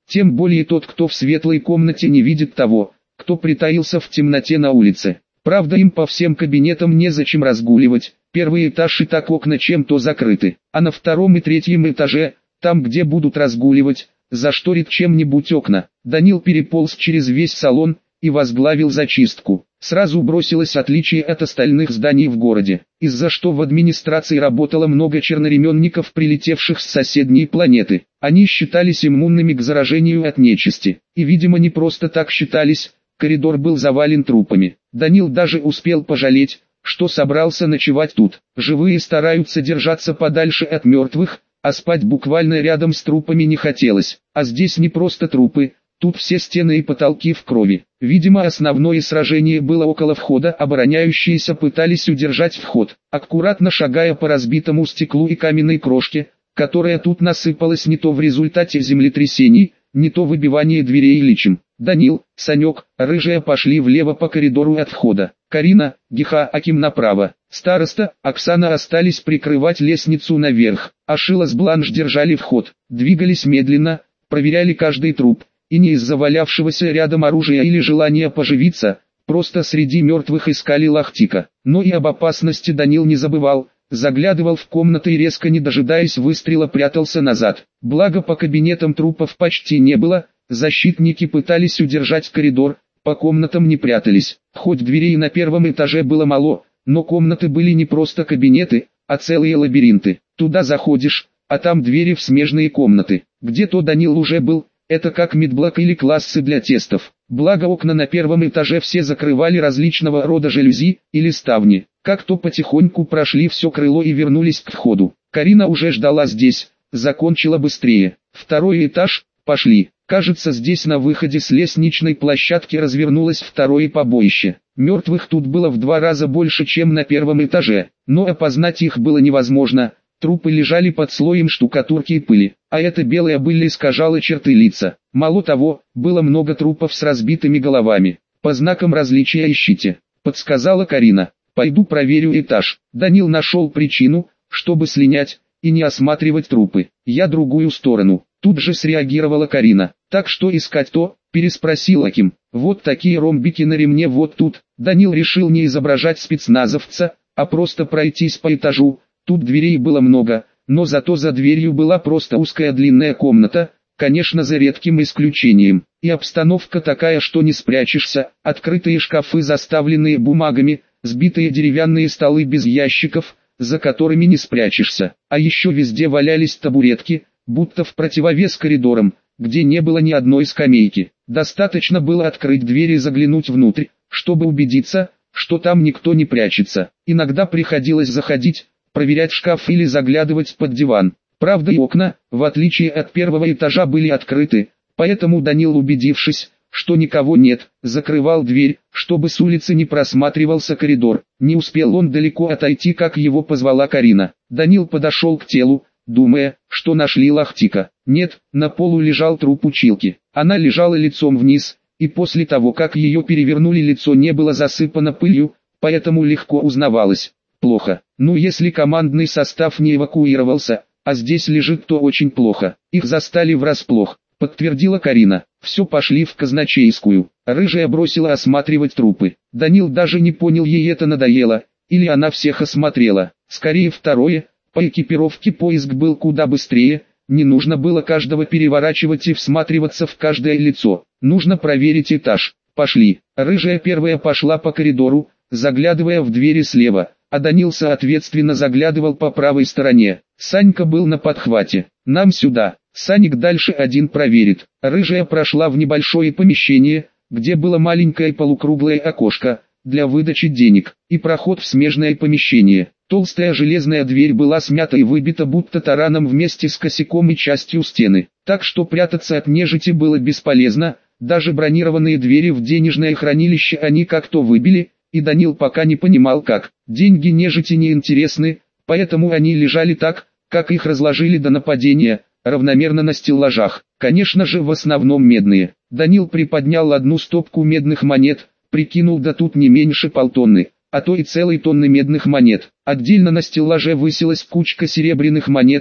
Тем более тот, кто в светлой комнате, не видит того, кто притаился в темноте на улице. Правда, им по всем кабинетам незачем разгуливать, первый этаж и так окна чем-то закрыты, а на втором и третьем этаже, там где будут разгуливать, зашторит чем-нибудь окна. Данил переполз через весь салон и возглавил зачистку. Сразу бросилось отличие от остальных зданий в городе, из-за что в администрации работало много черноременников, прилетевших с соседней планеты. Они считались иммунными к заражению от нечисти, и видимо не просто так считались. Коридор был завален трупами. Данил даже успел пожалеть, что собрался ночевать тут. Живые стараются держаться подальше от мертвых, а спать буквально рядом с трупами не хотелось. А здесь не просто трупы, тут все стены и потолки в крови. Видимо, основное сражение было около входа, обороняющиеся пытались удержать вход, аккуратно шагая по разбитому стеклу и каменной крошке, которая тут насыпалась не то в результате землетрясений, не то выбивания дверей личем. Данил, Санек, Рыжая пошли влево по коридору от входа. Карина, Гиха, Аким направо. Староста, Оксана остались прикрывать лестницу наверх, а Шила с Бланш держали вход. Двигались медленно, проверяли каждый труп, и не из-за валявшегося рядом оружия или желания поживиться, просто среди мертвых искали Лахтика. Но и об опасности Данил не забывал. Заглядывал в комнаты и резко не дожидаясь выстрела прятался назад. Благо по кабинетам трупов почти не было, защитники пытались удержать коридор, по комнатам не прятались. Хоть дверей на первом этаже было мало, но комнаты были не просто кабинеты, а целые лабиринты. Туда заходишь, а там двери в смежные комнаты. Где-то Данил уже был, это как медблок или классы для тестов. Благо окна на первом этаже все закрывали различного рода жалюзи или ставни. Как-то потихоньку прошли все крыло и вернулись к входу. Карина уже ждала здесь, закончила быстрее. Второй этаж, пошли. Кажется, здесь на выходе с лестничной площадки развернулось второе побоище. Мертвых тут было в два раза больше, чем на первом этаже, но опознать их было невозможно. Трупы лежали под слоем штукатурки и пыли, а эта белая пыль искажала черты лица. Мало того, было много трупов с разбитыми головами. По знакам различия ищите, подсказала Карина. Пойду проверю этаж. Данил нашел причину, чтобы слинять и не осматривать трупы. Я другую сторону. Тут же среагировала Карина. Так что искать то? Переспросил Аким. Вот такие ромбики на ремне вот тут. Данил решил не изображать спецназовца, а просто пройтись по этажу. Тут дверей было много, но зато за дверью была просто узкая длинная комната, конечно за редким исключением. И обстановка такая, что не спрячешься, открытые шкафы, заставленные бумагами, сбитые деревянные столы без ящиков, за которыми не спрячешься. А еще везде валялись табуретки, будто в противовес коридорам, где не было ни одной скамейки. Достаточно было открыть дверь и заглянуть внутрь, чтобы убедиться, что там никто не прячется. Иногда приходилось заходить, проверять шкаф или заглядывать под диван. Правда, и окна, в отличие от первого этажа, были открыты, поэтому Данил, убедившись, что никого нет, закрывал дверь, чтобы с улицы не просматривался коридор. Не успел он далеко отойти, как его позвала Карина. Данил подошел к телу, думая, что нашли Лахтика. Нет, на полу лежал труп училки. Она лежала лицом вниз, и после того, как ее перевернули, лицо не было засыпано пылью, поэтому легко узнавалось. Плохо. Ну, если командный состав не эвакуировался, а здесь лежит, то очень плохо. Их застали врасплох, подтвердила Карина. Все, пошли в казначейскую. Рыжая бросила осматривать трупы. Данил даже не понял, ей это надоело, или она всех осмотрела. Скорее второе. По экипировке поиск был куда быстрее, не нужно было каждого переворачивать и всматриваться в каждое лицо. Нужно проверить этаж. Пошли. Рыжая первая пошла по коридору, заглядывая в двери слева, а Данил соответственно заглядывал по правой стороне. Санька был на подхвате. Нам сюда. Саник дальше один проверит. Рыжая прошла в небольшое помещение, где было маленькое полукруглое окошко для выдачи денег, и проход в смежное помещение. Толстая железная дверь была смята и выбита будто тараном вместе с косяком и частью стены, так что прятаться от нежити было бесполезно. Даже бронированные двери в денежное хранилище они как-то выбили, и Данил пока не понимал как. Деньги нежити не интересны, поэтому они лежали так, как их разложили до нападения, равномерно на стеллажах. Конечно же, в основном медные. Данил приподнял одну стопку медных монет, прикинул, да тут не меньше полтонны, а то и целой тонны медных монет. Отдельно на стеллаже высилась кучка серебряных монет,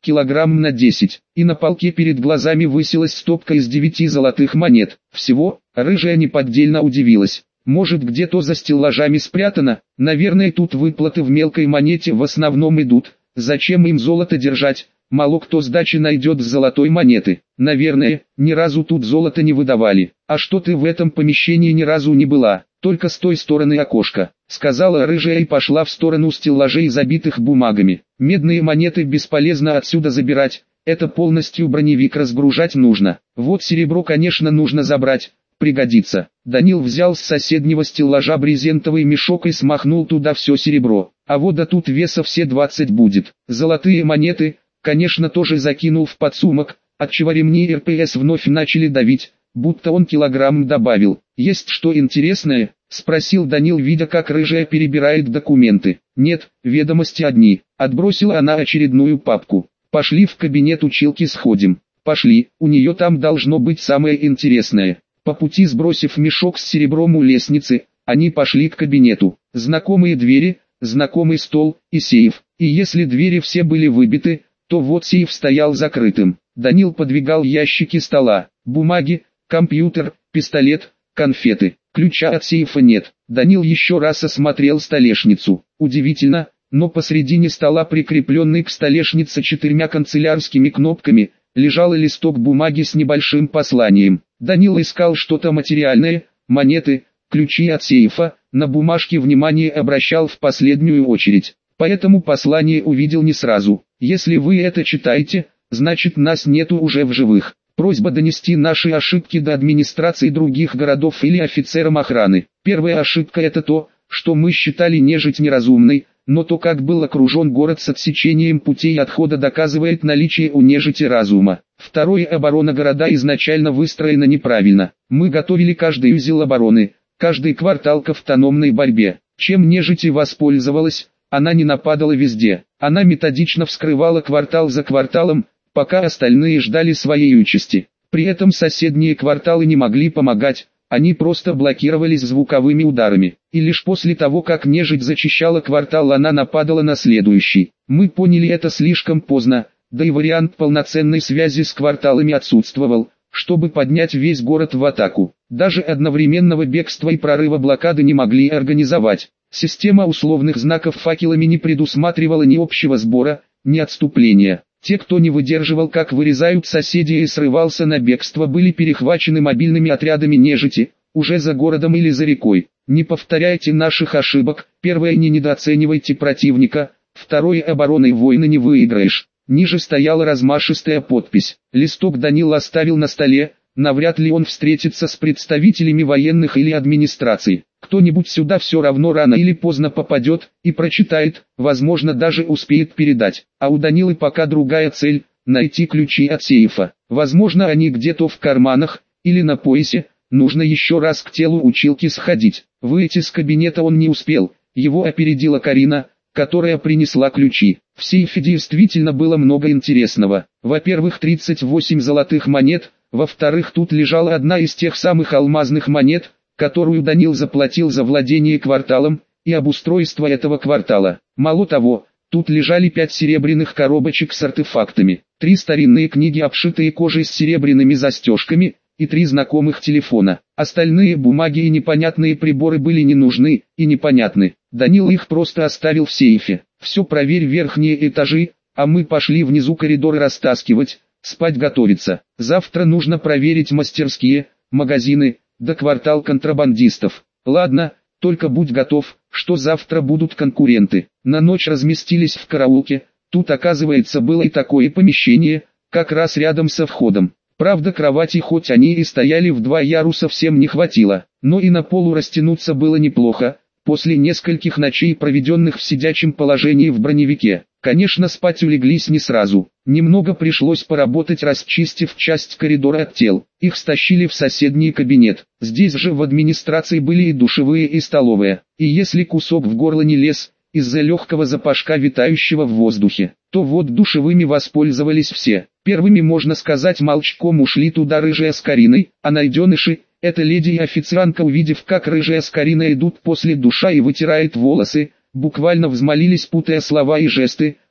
килограмм на десять, и на полке перед глазами высилась стопка из девяти золотых монет. Всего, рыжая неподдельно удивилась. Может, где-то за стеллажами спрятано? Наверное, тут выплаты в мелкой монете в основном идут. Зачем им золото держать? Мало кто сдачи найдет с золотой монеты. Наверное, ни разу тут золото не выдавали. А что ты в этом помещении ни разу не была? Только с той стороны окошка, сказала рыжая и пошла в сторону стеллажей, забитых бумагами. Медные монеты бесполезно отсюда забирать, это полностью броневик разгружать нужно. Вот серебро, конечно, нужно забрать, пригодится. Данил взял с соседнего стеллажа брезентовый мешок и смахнул туда все серебро. А вот да тут веса все двадцать будет. Золотые монеты, конечно, тоже закинул в подсумок, отчего ремни эр пэ эс вновь начали давить, будто он килограмм добавил. «Есть что интересное?» — спросил Данил, видя, как рыжая перебирает документы. «Нет, ведомости одни». Отбросила она очередную папку. «Пошли в кабинет училки сходим». «Пошли, у нее там должно быть самое интересное». По пути, сбросив мешок с серебром у лестницы, они пошли к кабинету. Знакомые двери, знакомый стол и сейф. И если двери все были выбиты, то вот сейф стоял закрытым. Данил подвигал ящики стола, бумаги, компьютер, пистолет, конфеты. Ключа от сейфа нет. Данил еще раз осмотрел столешницу. Удивительно, но посредине стола, прикрепленный к столешнице четырьмя канцелярскими кнопками, лежал листок бумаги с небольшим посланием. Данил искал что-то материальное, монеты, ключи от сейфа, на бумажке внимание обращал в последнюю очередь. Поэтому послание увидел не сразу. «Если вы это читаете, значит нас нету уже в живых. Просьба донести наши ошибки до администрации других городов или офицерам охраны. Первая ошибка — это то, что мы считали нежить неразумной, но то, как был окружен город с отсечением путей отхода, доказывает наличие у нежити разума. Второе — оборона города изначально выстроена неправильно. Мы готовили каждый узел обороны, каждый квартал к автономной борьбе. Чем нежить и воспользовалась? Она не нападала везде. Она методично вскрывала квартал за кварталом, пока остальные ждали своей участи. При этом соседние кварталы не могли помогать, они просто блокировались звуковыми ударами. И лишь после того, как нежить зачищала квартал, она нападала на следующий. Мы поняли это слишком поздно, да и вариант полноценной связи с кварталами отсутствовал, чтобы поднять весь город в атаку. Даже одновременного бегства и прорыва блокады не могли организовать. Система условных знаков факелами не предусматривала ни общего сбора, ни отступления. Те, кто не выдерживал, как вырезают соседи, и срывался на бегство, были перехвачены мобильными отрядами нежити, уже за городом или за рекой. Не повторяйте наших ошибок. Первое, не недооценивайте противника. Второе, обороной войны не выиграешь. Ниже стояла размашистая подпись. Листок Данил оставил на столе, навряд ли он встретится с представителями военных или администрации. Кто-нибудь сюда все равно рано или поздно попадет и прочитает, возможно, даже успеет передать. А у Данилы пока другая цель – найти ключи от сейфа. Возможно, они где-то в карманах или на поясе. Нужно еще раз к телу училки сходить. Выйти с кабинета он не успел, его опередила Карина, которая принесла ключи. В сейфе действительно было много интересного. Во-первых, тридцать восемь золотых монет, во-вторых, тут лежала одна из тех самых алмазных монет, которую Данил заплатил за владение кварталом и обустройство этого квартала. Мало того, тут лежали пять серебряных коробочек с артефактами, три старинные книги, обшитые кожей с серебряными застежками, и три знакомых телефона. Остальные бумаги и непонятные приборы были не нужны и непонятны. Данил их просто оставил в сейфе. Все, проверь верхние этажи, а мы пошли внизу коридоры растаскивать, спать готовиться. Завтра нужно проверить мастерские, магазины, да квартал контрабандистов. Ладно, только будь готов, что завтра будут конкуренты. На ночь разместились в караулке. Тут, оказывается, было и такое помещение, как раз рядом со входом. Правда, кровати, хоть они и стояли в два яруса, всем не хватило, но и на полу растянуться было неплохо, после нескольких ночей, проведенных в сидячем положении в броневике. Конечно, спать улеглись не сразу, немного пришлось поработать, расчистив часть коридора от тел. Их стащили в соседний кабинет. Здесь же в администрации были и душевые, и столовая. И если кусок в горло не лез, из-за легкого запашка, витающего в воздухе, то вот душевыми воспользовались все. Первыми, можно сказать, молчком ушли туда рыжая с Кариной, а найденыши, это леди и официантка, увидев, как рыжая с Кариной идут после душа и вытирает волосы, буквально взмолились, путая слова и жесты,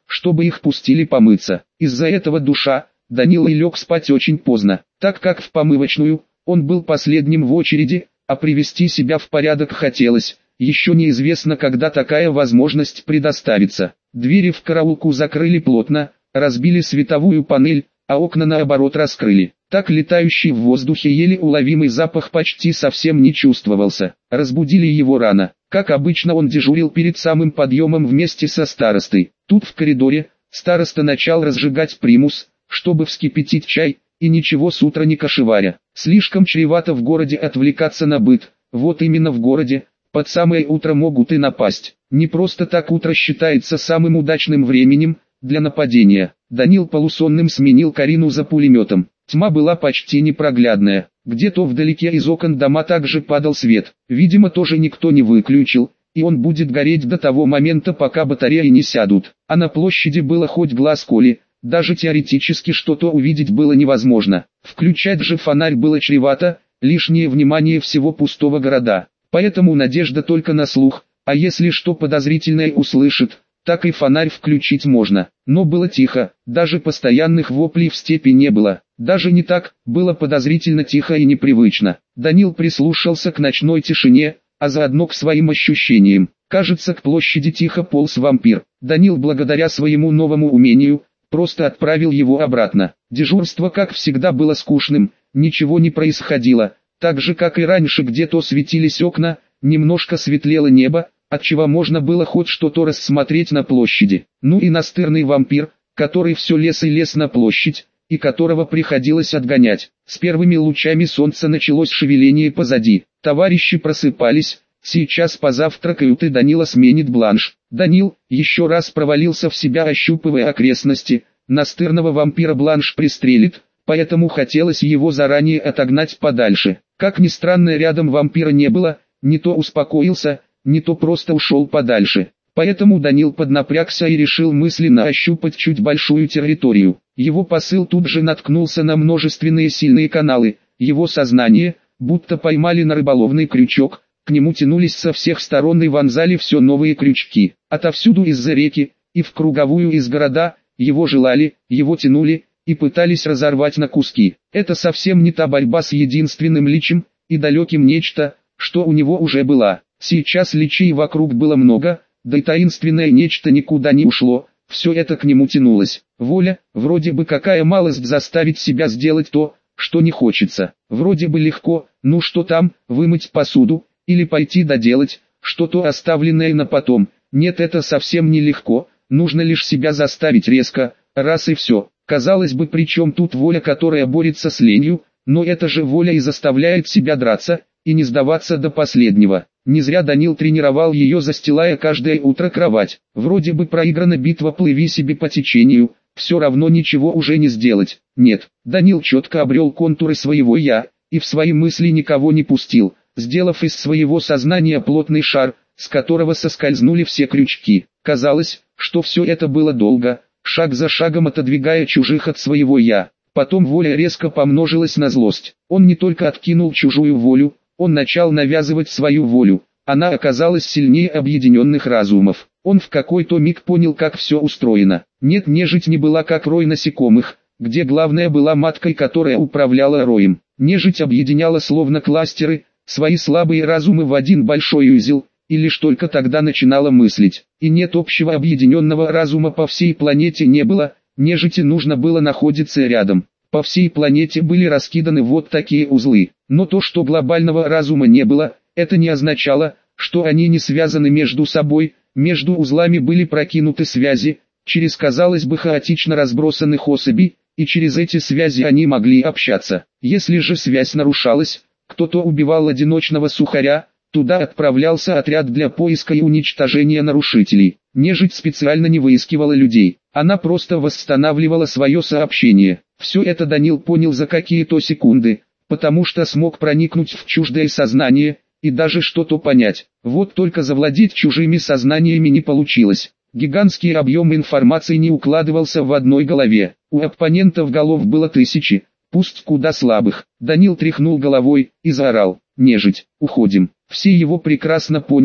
чтобы их пустили помыться. Из-за этого душа, Данила и лег спать очень поздно, так как в помывочную он был последним в очереди, а привести себя в порядок хотелось. Еще неизвестно, когда такая возможность предоставится. Двери в караулку закрыли плотно, разбили световую панель, а окна наоборот раскрыли. Так летающий в воздухе еле уловимый запах почти совсем не чувствовался. Разбудили его рано. Как обычно, он дежурил перед самым подъемом вместе со старостой. Тут в коридоре староста начал разжигать примус, чтобы вскипятить чай, и ничего с утра не кашеваря. Слишком чревато в городе отвлекаться на быт. Вот именно в городе под самое утро могут и напасть. Не просто так утро считается самым удачным временем для нападения. Данил полусонным сменил Карину за пулеметом. Тьма была почти непроглядная. Где-то вдалеке из окон дома также падал свет. Видимо, тоже никто не выключил, и он будет гореть до того момента, пока батареи не сядут. А на площади было хоть глаз коли, даже теоретически что-то увидеть было невозможно. Включать же фонарь было чревато, лишнее внимание всего пустого города. Поэтому надежда только на слух, а если что подозрительное услышит, так и фонарь включить можно. Но было тихо, даже постоянных воплей в степи не было. Даже не так, было подозрительно тихо и непривычно. Данил прислушался к ночной тишине, а заодно к своим ощущениям. Кажется, к площади тихо полз вампир. Данил, благодаря своему новому умению, просто отправил его обратно. Дежурство, как всегда, было скучным, ничего не происходило. Так же, как и раньше, где-то светились окна, немножко светлело небо, отчего можно было хоть что-то рассмотреть на площади. Ну и настырный вампир, который все лез и лез на площадь, и которого приходилось отгонять. С первыми лучами солнца началось шевеление позади. Товарищи просыпались, сейчас позавтракают и Данила сменит бланш. Данил еще раз провалился в себя, ощупывая окрестности. Настырного вампира бланш пристрелит, поэтому хотелось его заранее отогнать подальше. Как ни странно, рядом вампира не было, не то успокоился, не то просто ушел подальше. Поэтому Данил поднапрягся и решил мысленно ощупать чуть большую территорию. Его посыл тут же наткнулся на множественные сильные каналы. Его сознание, будто поймали на рыболовный крючок, к нему тянулись со всех сторон и вонзали все новые крючки. Отовсюду из-за реки, и в круговую из города, его желали, его тянули, и пытались разорвать на куски. Это совсем не та борьба с единственным личем, и далеким нечто, что у него уже была. Сейчас личей вокруг было много, да и таинственное нечто никуда не ушло, все это к нему тянулось. Воля, вроде бы какая малость заставить себя сделать то, что не хочется. Вроде бы легко, ну что там, вымыть посуду, или пойти доделать, что-то оставленное на потом. Нет, это совсем не легко, нужно лишь себя заставить резко, раз и все. Казалось бы, при чем тут воля, которая борется с ленью, но эта же воля и заставляет себя драться, и не сдаваться до последнего. Не зря Данил тренировал ее, застилая каждое утро кровать. Вроде бы проиграна битва, плыви себе по течению, все равно ничего уже не сделать. Нет, Данил четко обрел контуры своего «я», и в свои мысли никого не пустил, сделав из своего сознания плотный шар, с которого соскользнули все крючки. Казалось, что все это было долго, шаг за шагом отодвигая чужих от своего «я». Потом воля резко помножилась на злость. Он не только откинул чужую волю, он начал навязывать свою волю. Она оказалась сильнее объединенных разумов. Он в какой-то миг понял, как все устроено. Нет, нежить не была как рой насекомых, где главная была маткой, которая управляла роем. Нежить объединяла словно кластеры, свои слабые разумы в один большой узел, и лишь только тогда начинала мыслить. И нет, общего объединенного разума по всей планете не было, нежити нужно было находиться рядом. По всей планете были раскиданы вот такие узлы. Но то, что глобального разума не было, это не означало, что они не связаны между собой. Между узлами были прокинуты связи, через, казалось бы, хаотично разбросанных особей, и через эти связи они могли общаться. Если же связь нарушалась, кто-то убивал одиночного сухаря, туда отправлялся отряд для поиска и уничтожения нарушителей. Нежить специально не выискивала людей, она просто восстанавливала свое сообщение. Все это Данил понял за какие-то секунды, потому что смог проникнуть в чуждое сознание, и даже что-то понять. Вот только завладеть чужими сознаниями не получилось. Гигантский объем информации не укладывался в одной голове. У оппонентов голов было тысячи, пусть куда слабых. Данил тряхнул головой и заорал: «Нежить, уходим!» Все его прекрасно поняли,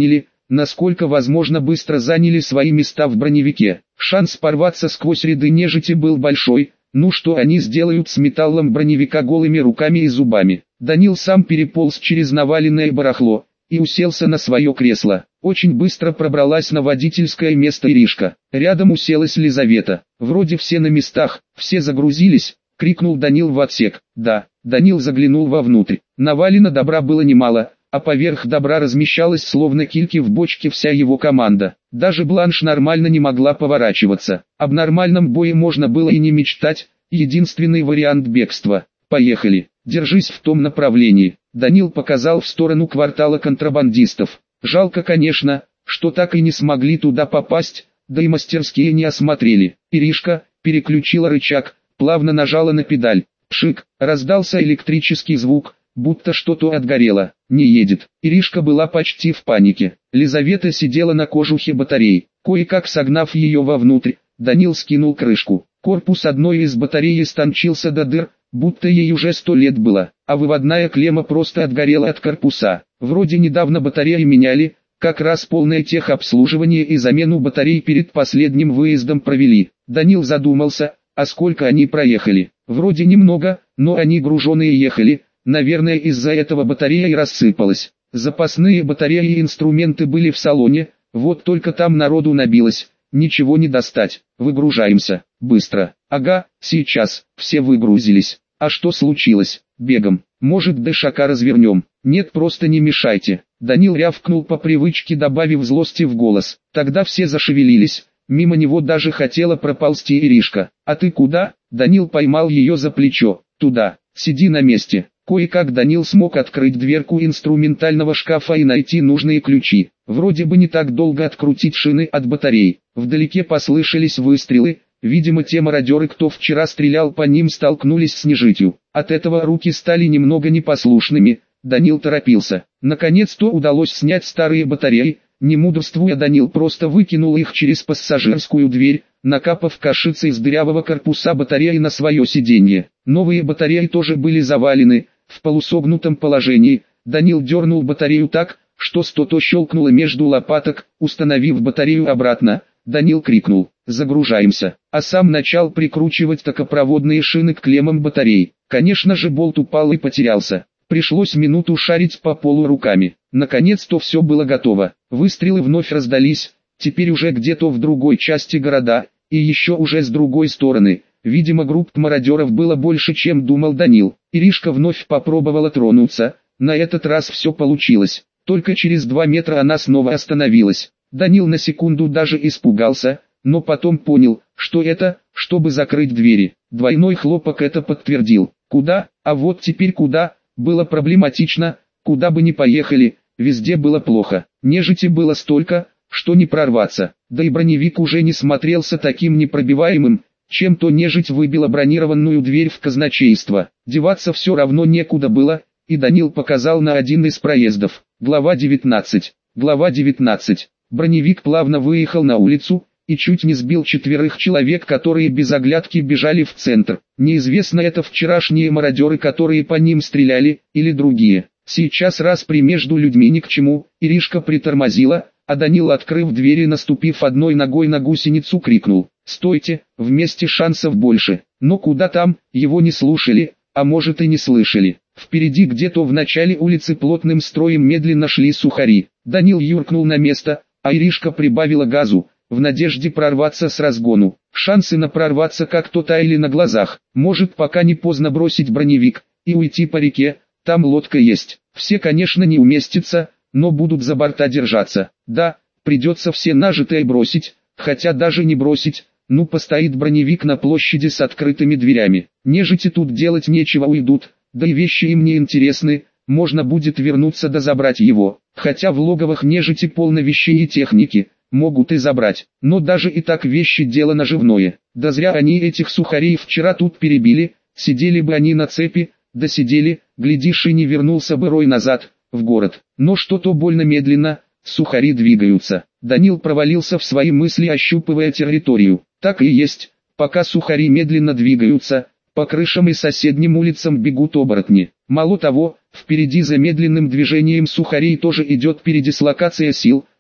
насколько возможно быстро заняли свои места в броневике. Шанс порваться сквозь ряды нежити был большой, ну что они сделают с металлом броневика голыми руками и зубами. Данил сам переполз через наваленное барахло и уселся на свое кресло. Очень быстро пробралась на водительское место Иришка. Рядом уселась Лизавета. Вроде все на местах, все загрузились, крикнул Данил в отсек. Да, Данил заглянул вовнутрь. Навалено добра было немало, а поверх добра размещалась словно кильки в бочке вся его команда. Даже Бланш нормально не могла поворачиваться. Об нормальном бое можно было и не мечтать, единственный вариант бегства. Поехали, держись в том направлении. Данил показал в сторону квартала контрабандистов. Жалко, конечно, что так и не смогли туда попасть, да и мастерские не осмотрели. Иришка переключила рычаг, плавно нажала на педаль. Пшик, раздался электрический звук, будто что-то отгорело. Не едет. Иришка была почти в панике. Лизавета сидела на кожухе батареи. Кое-как согнав ее вовнутрь, Данил скинул крышку. Корпус одной из батарей истончился до дыр, будто ей уже сто лет было, а выводная клемма просто отгорела от корпуса. Вроде недавно батареи меняли, как раз полное техобслуживание и замену батарей перед последним выездом провели. Данил задумался, а сколько они проехали. Вроде немного, но они груженые ехали, наверное из-за этого батарея и рассыпалась. Запасные батареи и инструменты были в салоне, вот только там народу набилось. Ничего не достать, выгружаемся, быстро. Ага, сейчас, все выгрузились. А что случилось? Бегом. Может дэшака развернем? Нет, просто не мешайте. Данил рявкнул по привычке, добавив злости в голос. Тогда все зашевелились, мимо него даже хотела проползти Иришка. А ты куда? Данил поймал ее за плечо. Туда, сиди на месте. Кое-как Данил смог открыть дверку инструментального шкафа и найти нужные ключи. Вроде бы не так долго открутить шины от батарей. Вдалеке послышались выстрелы, видимо те мародеры, кто вчера стрелял по ним, столкнулись с нежитью. От этого руки стали немного непослушными, Данил торопился. Наконец-то удалось снять старые батареи, не мудрствуя Данил просто выкинул их через пассажирскую дверь, накапав кашицы из дырявого корпуса батареи на свое сиденье. Новые батареи тоже были завалены, в полусогнутом положении. Данил дернул батарею так, что что-то щелкнуло между лопаток. Установив батарею обратно, Данил крикнул: «Загружаемся», а сам начал прикручивать токопроводные шины к клеммам батарей. Конечно же болт упал и потерялся. Пришлось минуту шарить по полу руками. Наконец-то все было готово. Выстрелы вновь раздались, теперь уже где-то в другой части города, и еще уже с другой стороны. Видимо групп мародеров было больше, чем думал Данил. Иришка вновь попробовала тронуться, на этот раз все получилось. Только через два метра она снова остановилась. Данил на секунду даже испугался, но потом понял, что это, чтобы закрыть двери. Двойной хлопок это подтвердил. Куда? А вот теперь куда? Было проблематично, куда бы ни поехали, везде было плохо. Нежити было столько, что не прорваться. Да и броневик уже не смотрелся таким непробиваемым, чем-то нежить выбила бронированную дверь в казначейство. Деваться все равно некуда было, и Данил показал на один из проездов. Глава девятнадцать. Глава девятнадцать. Броневик плавно выехал на улицу и чуть не сбил четверых человек, которые без оглядки бежали в центр. Неизвестно, это вчерашние мародеры, которые по ним стреляли, или другие. Сейчас распри между людьми ни к чему. Иришка притормозила, а Данил, открыв дверь и наступив одной ногой на гусеницу, крикнул: «Стойте, вместе шансов больше». Но куда там, его не слушали, а может и не слышали. Впереди где-то в начале улицы плотным строем медленно шли сухари. Данил юркнул на место, а Иришка прибавила газу, в надежде прорваться с разгону. Шансы на прорваться как-то таяли на глазах. Может, пока не поздно бросить броневик и уйти по реке, там лодка есть. Все, конечно, не уместятся, но будут за борта держаться. Да, придется все нажитое бросить, хотя даже не бросить. Ну, постоит броневик на площади с открытыми дверями. Нежити тут делать нечего, уйдут, да и вещи им не интересны, можно будет вернуться да забрать его. Хотя в логовах нежити полно вещей и техники, могут и забрать. Но даже и так вещи дело наживное. Да зря они этих сухарей вчера тут перебили, сидели бы они на цепи, да сидели, глядишь, и не вернулся бы Рой назад, в город. Но что-то больно медленно, сухари двигаются. Данил провалился в свои мысли, ощупывая территорию. Так и есть, пока сухари медленно двигаются, по крышам и соседним улицам бегут оборотни. Мало того, впереди за медленным движением сухарей тоже идет передислокация сил,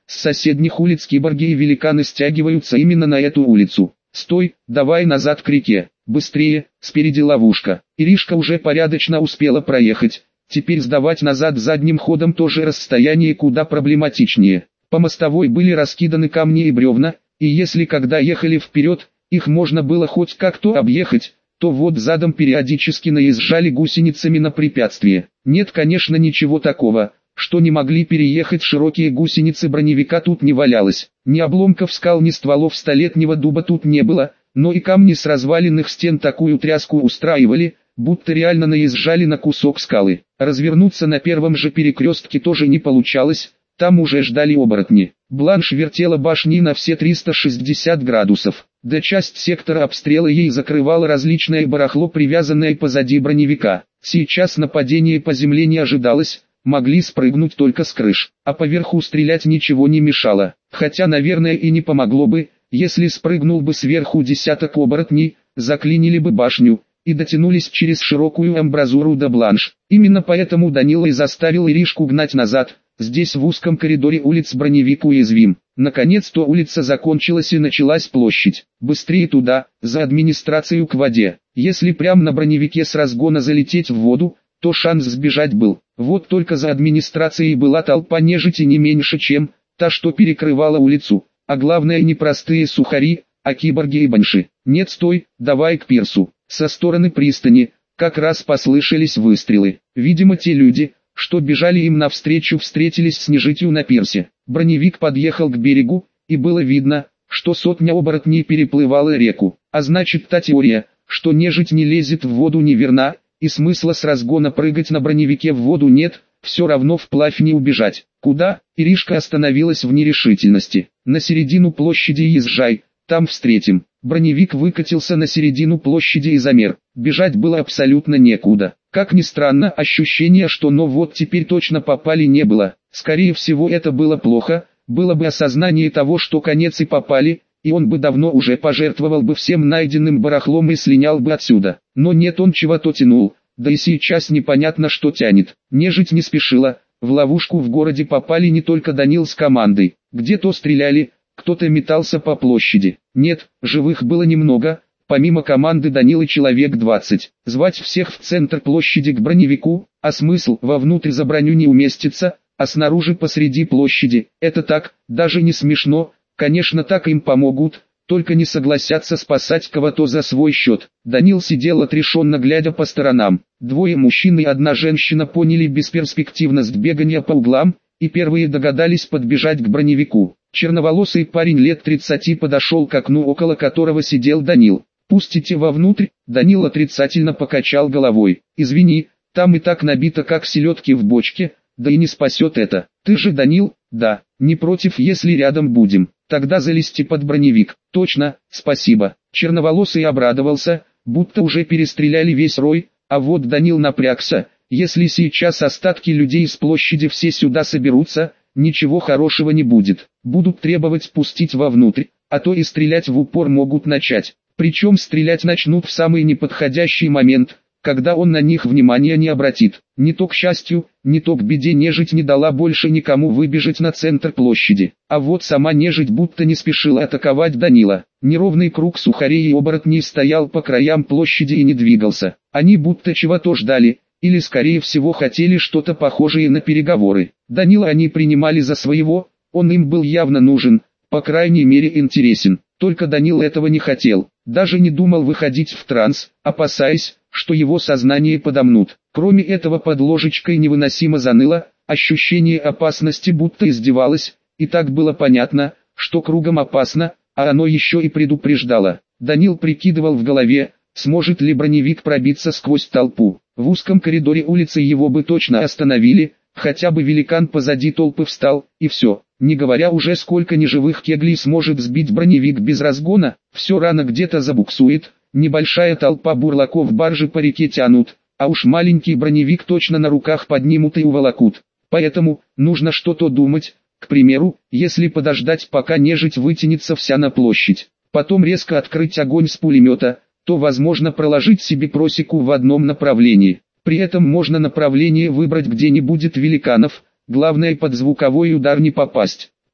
С соседних улиц киборги и великаны стягиваются именно на эту улицу. «Стой, давай назад к реке, быстрее, спереди ловушка». Иришка уже порядочно успела проехать, теперь сдавать назад задним ходом тоже расстояние куда проблематичнее. По мостовой были раскиданы камни и бревна, и если когда ехали вперед, их можно было хоть как-то объехать, то вот задом периодически наезжали гусеницами на препятствие. Нет, конечно, ничего такого, что не могли переехать широкие гусеницы броневика, тут не валялось. Ни обломков скал, ни стволов столетнего дуба тут не было, но и камни с разваленных стен такую тряску устраивали, будто реально наезжали на кусок скалы. Развернуться на первом же перекрестке тоже не получалось, там уже ждали оборотни. Бланш вертела башни на все триста шестьдесят градусов, да часть сектора обстрела ей закрывало различное барахло, привязанное позади броневика. Сейчас нападение по земле не ожидалось, могли спрыгнуть только с крыш, а поверху стрелять ничего не мешало. Хотя, наверное, и не помогло бы, если спрыгнул бы сверху десяток оборотней, заклинили бы башню и дотянулись через широкую амбразуру до Бланш. Именно поэтому Данила и заставил Иришку гнать назад. Здесь в узком коридоре улиц броневик уязвим. Наконец-то улица закончилась и началась площадь. Быстрее туда, за администрацию к воде. Если прямо на броневике с разгона залететь в воду, то шанс сбежать был. Вот только за администрацией была толпа нежити не меньше, чем та, что перекрывала улицу. А главное, не простые сухари, а киборги и банши. Нет, стой, давай к пирсу. Со стороны пристани как раз послышались выстрелы. Видимо, те люди, что бежали им навстречу, встретились с нежитью на пирсе. Броневик подъехал к берегу, и было видно, что сотня оборотней переплывала реку. А значит, та теория, что нежить не лезет в воду, неверна, и смысла с разгона прыгать на броневике в воду нет, все равно вплавь не убежать. Куда? Иришка остановилась в нерешительности. На середину площади езжай, там встретим. Броневик выкатился на середину площади и замер. Бежать было абсолютно некуда. Как ни странно, ощущение, что ну вот теперь точно попали, не было. Скорее всего, это было плохо, было бы осознание того, что конец и попали, и он бы давно уже пожертвовал бы всем найденным барахлом и слинял бы отсюда. Но нет, он чего-то тянул, да и сейчас непонятно, что тянет. Нежить не спешила, в ловушку в городе попали не только Данил с командой. Где-то стреляли, кто-то метался по площади. Нет, живых было немного. Помимо команды Данилы человек двадцать. Звать всех в центр площади к броневику, а смысл вовнутрь за броню не уместится, а снаружи посреди площади. Это так, даже не смешно, конечно так им помогут, только не согласятся спасать кого-то за свой счет. Данил сидел отрешенно, глядя по сторонам. Двое мужчин и одна женщина поняли бесперспективность бегания по углам, и первые догадались подбежать к броневику. Черноволосый парень лет тридцати подошел к окну, около которого сидел Данил. «Пустите вовнутрь», Данил отрицательно покачал головой. «Извини, там и так набито как селедки в бочке, да и не спасет это». «Ты же Данил?» «Да, не против, если рядом будем, тогда залезьте под броневик». «Точно, спасибо». Черноволосый обрадовался, будто уже перестреляли весь рой, а вот Данил напрягся. Если сейчас остатки людей с площади все сюда соберутся, ничего хорошего не будет. Будут требовать пустить вовнутрь, а то и стрелять в упор могут начать. Причем стрелять начнут в самый неподходящий момент, когда он на них внимания не обратит. Не то к счастью, не то к беде нежить не дала больше никому выбежать на центр площади. А вот сама нежить будто не спешила атаковать Данила. Неровный круг сухарей и оборотней стоял по краям площади и не двигался. Они будто чего-то ждали, или скорее всего хотели что-то похожее на переговоры. Данила они принимали за своего, он им был явно нужен, по крайней мере интересен. Только Данил этого не хотел, даже не думал выходить в транс, опасаясь, что его сознание подомнут. Кроме этого, под ложечкой невыносимо заныло, ощущение опасности будто издевалось, и так было понятно, что кругом опасно, а оно еще и предупреждало. Данил прикидывал в голове, сможет ли броневик пробиться сквозь толпу. В узком коридоре улицы его бы точно остановили, хотя бы великан позади толпы встал, и все. Не говоря уже, сколько неживых кеглей сможет сбить броневик без разгона, все рано где-то забуксует, небольшая толпа бурлаков баржи по реке тянут, а уж маленький броневик точно на руках поднимут и уволокут. Поэтому, нужно что-то думать, к примеру, если подождать, пока нежить вытянется вся на площадь, потом резко открыть огонь с пулемета, то возможно проложить себе просеку в одном направлении. При этом можно направление выбрать, где не будет великанов, главное под звуковой удар не попасть.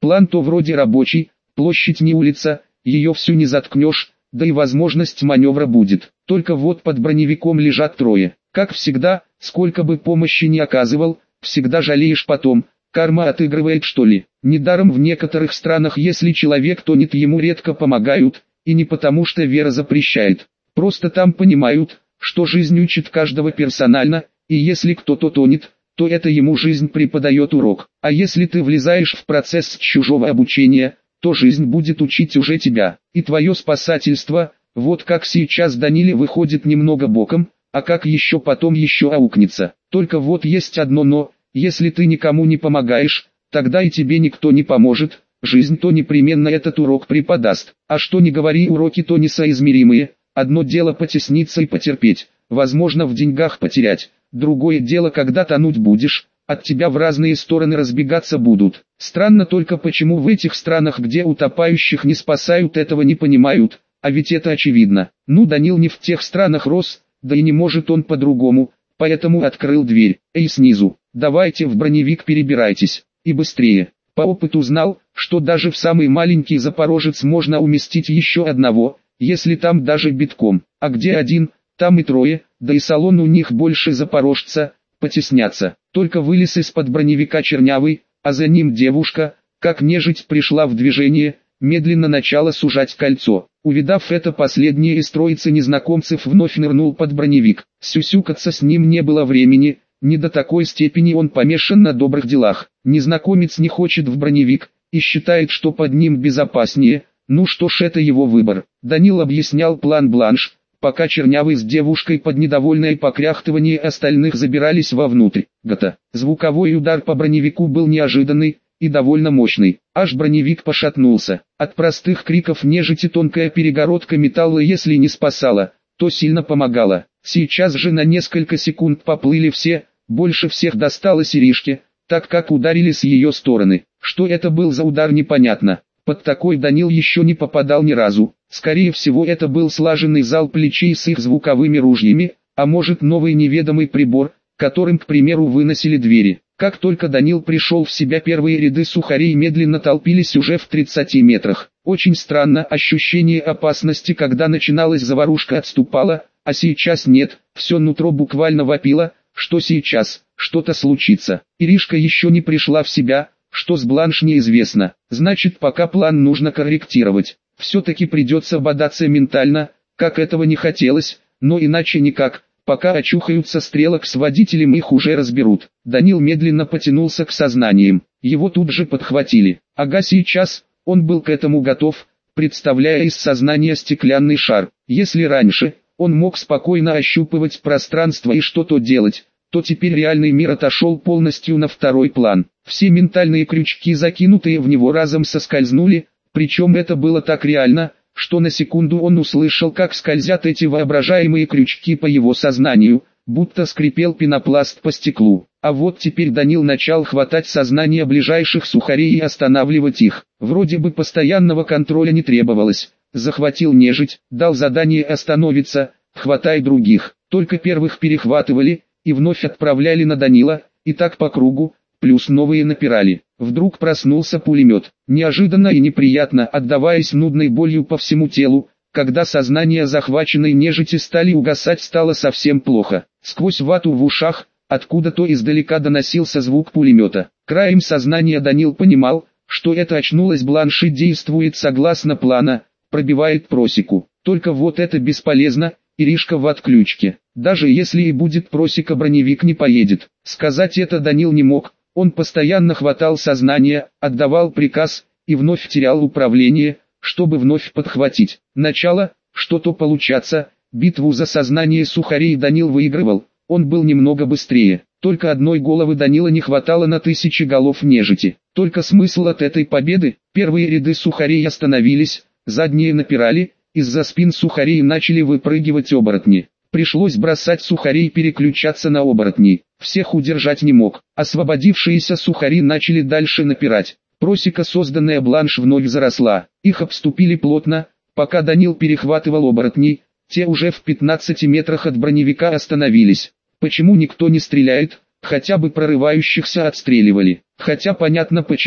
План то вроде рабочий, площадь не улица, ее всю не заткнешь, да и возможность маневра будет. Только вот под броневиком лежат трое. Как всегда, сколько бы помощи ни оказывал, всегда жалеешь потом. Карма отыгрывает, что ли? Недаром в некоторых странах, если человек тонет, ему редко помогают, и не потому что вера запрещает. Просто там понимают, что жизнь учит каждого персонально, и если кто-то тонет, то это ему жизнь преподает урок. А если ты влезаешь в процесс чужого обучения, то жизнь будет учить уже тебя. И твое спасательство, вот как сейчас Даниле, выходит немного боком, а как еще потом еще аукнется. Только вот есть одно но: если ты никому не помогаешь, тогда и тебе никто не поможет, жизнь то непременно этот урок преподаст. А что ни говори, уроки то несоизмеримые. Одно дело потесниться и потерпеть, возможно в деньгах потерять, другое дело когда тонуть будешь, от тебя в разные стороны разбегаться будут. Странно только, почему в этих странах, где утопающих не спасают, этого не понимают, а ведь это очевидно. Ну, Данил не в тех странах рос, да и не может он по-другому, поэтому открыл дверь. Эй, снизу, давайте в броневик перебирайтесь, и быстрее. По опыту знал, что даже в самый маленький Запорожец можно уместить еще одного, если там даже битком. А где один, там и трое, да и салон у них больше запорожца, потеснятся. Только вылез из-под броневика чернявый, а за ним девушка, как нежить пришла в движение, медленно начала сужать кольцо. Увидав это, последний из троицы незнакомцев вновь нырнул под броневик. Сюсюкаться с ним не было времени, не до такой степени он помешан на добрых делах. Незнакомец не хочет в броневик, и считает, что под ним безопаснее. Ну что ж, это его выбор. Данил объяснял план Бланш, пока чернявый с девушкой под недовольное покряхтывание остальных забирались вовнутрь. Гата. Звуковой удар по броневику был неожиданный и довольно мощный. Аж броневик пошатнулся. От простых криков нежити тонкая перегородка металла, если не спасала, то сильно помогала. Сейчас же на несколько секунд поплыли все, больше всех досталось Иришке, так как ударили с ее стороны. Что это был за удар, непонятно. Под такой Данил еще не попадал ни разу. Скорее всего, это был слаженный залп плечей с их звуковыми ружьями, а может новый неведомый прибор, которым, к примеру, выносили двери. Как только Данил пришел в себя, первые ряды сухарей медленно толпились уже в тридцати метрах. Очень странно, ощущение опасности, когда начиналась заварушка, отступало, а сейчас нет, все нутро буквально вопило, что сейчас что-то случится. Иришка еще не пришла в себя. Что с Бланш неизвестно, значит пока план нужно корректировать. Все-таки придется бодаться ментально, как этого не хотелось, но иначе никак. Пока очухаются стрелок с водителем, их уже разберут. Данил медленно потянулся к сознаниям. Его тут же подхватили. Ага, сейчас, он был к этому готов, представляя из сознания стеклянный шар. Если раньше, он мог спокойно ощупывать пространство и что-то делать, то теперь реальный мир отошел полностью на второй план. Все ментальные крючки, закинутые в него, разом соскользнули, причем это было так реально, что на секунду он услышал, как скользят эти воображаемые крючки по его сознанию, будто скрипел пенопласт по стеклу. А вот теперь Данил начал хватать сознание ближайших сухарей и останавливать их. Вроде бы постоянного контроля не требовалось. Захватил нежить, дал задание остановиться, хватай других. Только первых перехватывали и вновь отправляли на Данила, и так по кругу, плюс новые напирали. Вдруг проснулся пулемет, неожиданно и неприятно отдаваясь нудной болью по всему телу. Когда сознание захваченной нежити стали угасать, стало совсем плохо. Сквозь вату в ушах, откуда-то издалека доносился звук пулемета. Краем сознания Данил понимал, что это очнулась Бланш и действует согласно плана, пробивает просеку. Только вот это бесполезно, Иришка в отключке. Даже если и будет просека, броневик не поедет. Сказать это Данил не мог, он постоянно хватал сознание, отдавал приказ, и вновь терял управление, чтобы вновь подхватить. Начало, что-то получаться, битву за сознание сухарей Данил выигрывал, он был немного быстрее. Только одной головы Данила не хватало на тысячи голов нежити. Только смысл от этой победы: первые ряды сухарей остановились, задние напирали, из-за спин сухарей начали выпрыгивать оборотни. Пришлось бросать сухарей и переключаться на оборотней. Всех удержать не мог. Освободившиеся сухари начали дальше напирать. Просека, созданная Бланш, вновь заросла. Их обступили плотно, пока Данил перехватывал оборотней. Те уже в пятнадцати метрах от броневика остановились. Почему никто не стреляет? Хотя бы прорывающихся отстреливали. Хотя понятно почему.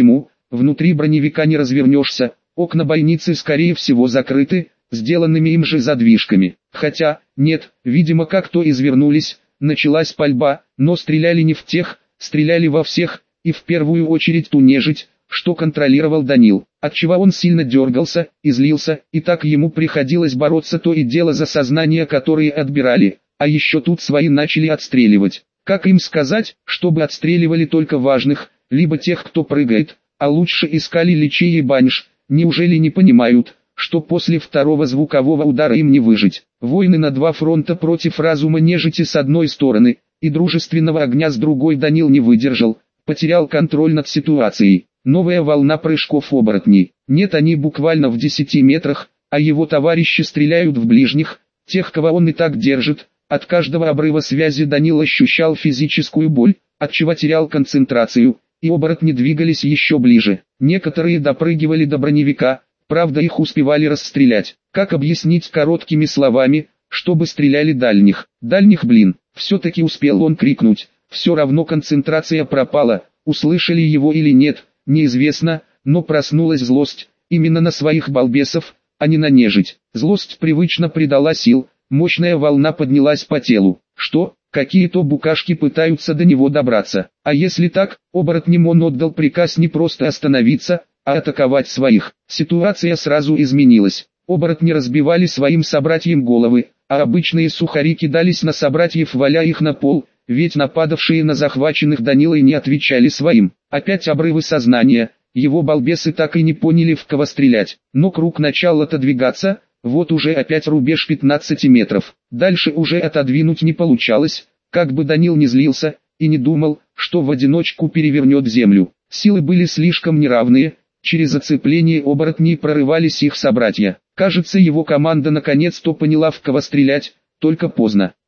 внутри броневика не развернешься, окна бойницы скорее всего закрыты, сделанными им же задвижками. Хотя, нет, видимо как-то извернулись, началась пальба, но стреляли не в тех, стреляли во всех, и в первую очередь ту нежить, что контролировал Данил, отчего он сильно дергался, излился, и так ему приходилось бороться то и дело за сознание, которые отбирали, а еще тут свои начали отстреливать. Как им сказать, чтобы отстреливали только важных, либо тех, кто прыгает, а лучше искали личей и банш, неужели не понимают, что после второго звукового удара им не выжить? Войны на два фронта против разума нежити с одной стороны, и дружественного огня с другой Данил не выдержал, потерял контроль над ситуацией. Новая волна прыжков оборотней. Нет, они буквально в десяти метрах, а его товарищи стреляют в ближних, тех, кого он и так держит. От каждого обрыва связи Данил ощущал физическую боль, отчего терял концентрацию, и оборотни двигались еще ближе. Некоторые допрыгивали до броневика, правда их успевали расстрелять. Как объяснить короткими словами, чтобы стреляли дальних? Дальних, блин, все-таки успел он крикнуть. Все равно концентрация пропала, услышали его или нет, неизвестно, но проснулась злость, именно на своих балбесов, а не на нежить. Злость привычно придала сил, мощная волна поднялась по телу. Что, какие-то букашки пытаются до него добраться? А если так, оборотням он отдал приказ не просто остановиться, а атаковать своих. Ситуация сразу изменилась. Оборотни разбивали своим собратьям головы, а обычные сухари кидались на собратьев, валя их на пол, ведь нападавшие на захваченных Данилой не отвечали своим. Опять обрывы сознания, его балбесы так и не поняли, в кого стрелять. Но круг начал отодвигаться, вот уже опять рубеж пятнадцати метров. Дальше уже отодвинуть не получалось, как бы Данил не злился, и не думал, что в одиночку перевернет землю. Силы были слишком неравные, через оцепление оборотней прорывались их собратья. Кажется, его команда наконец-то поняла, в кого стрелять, только поздно.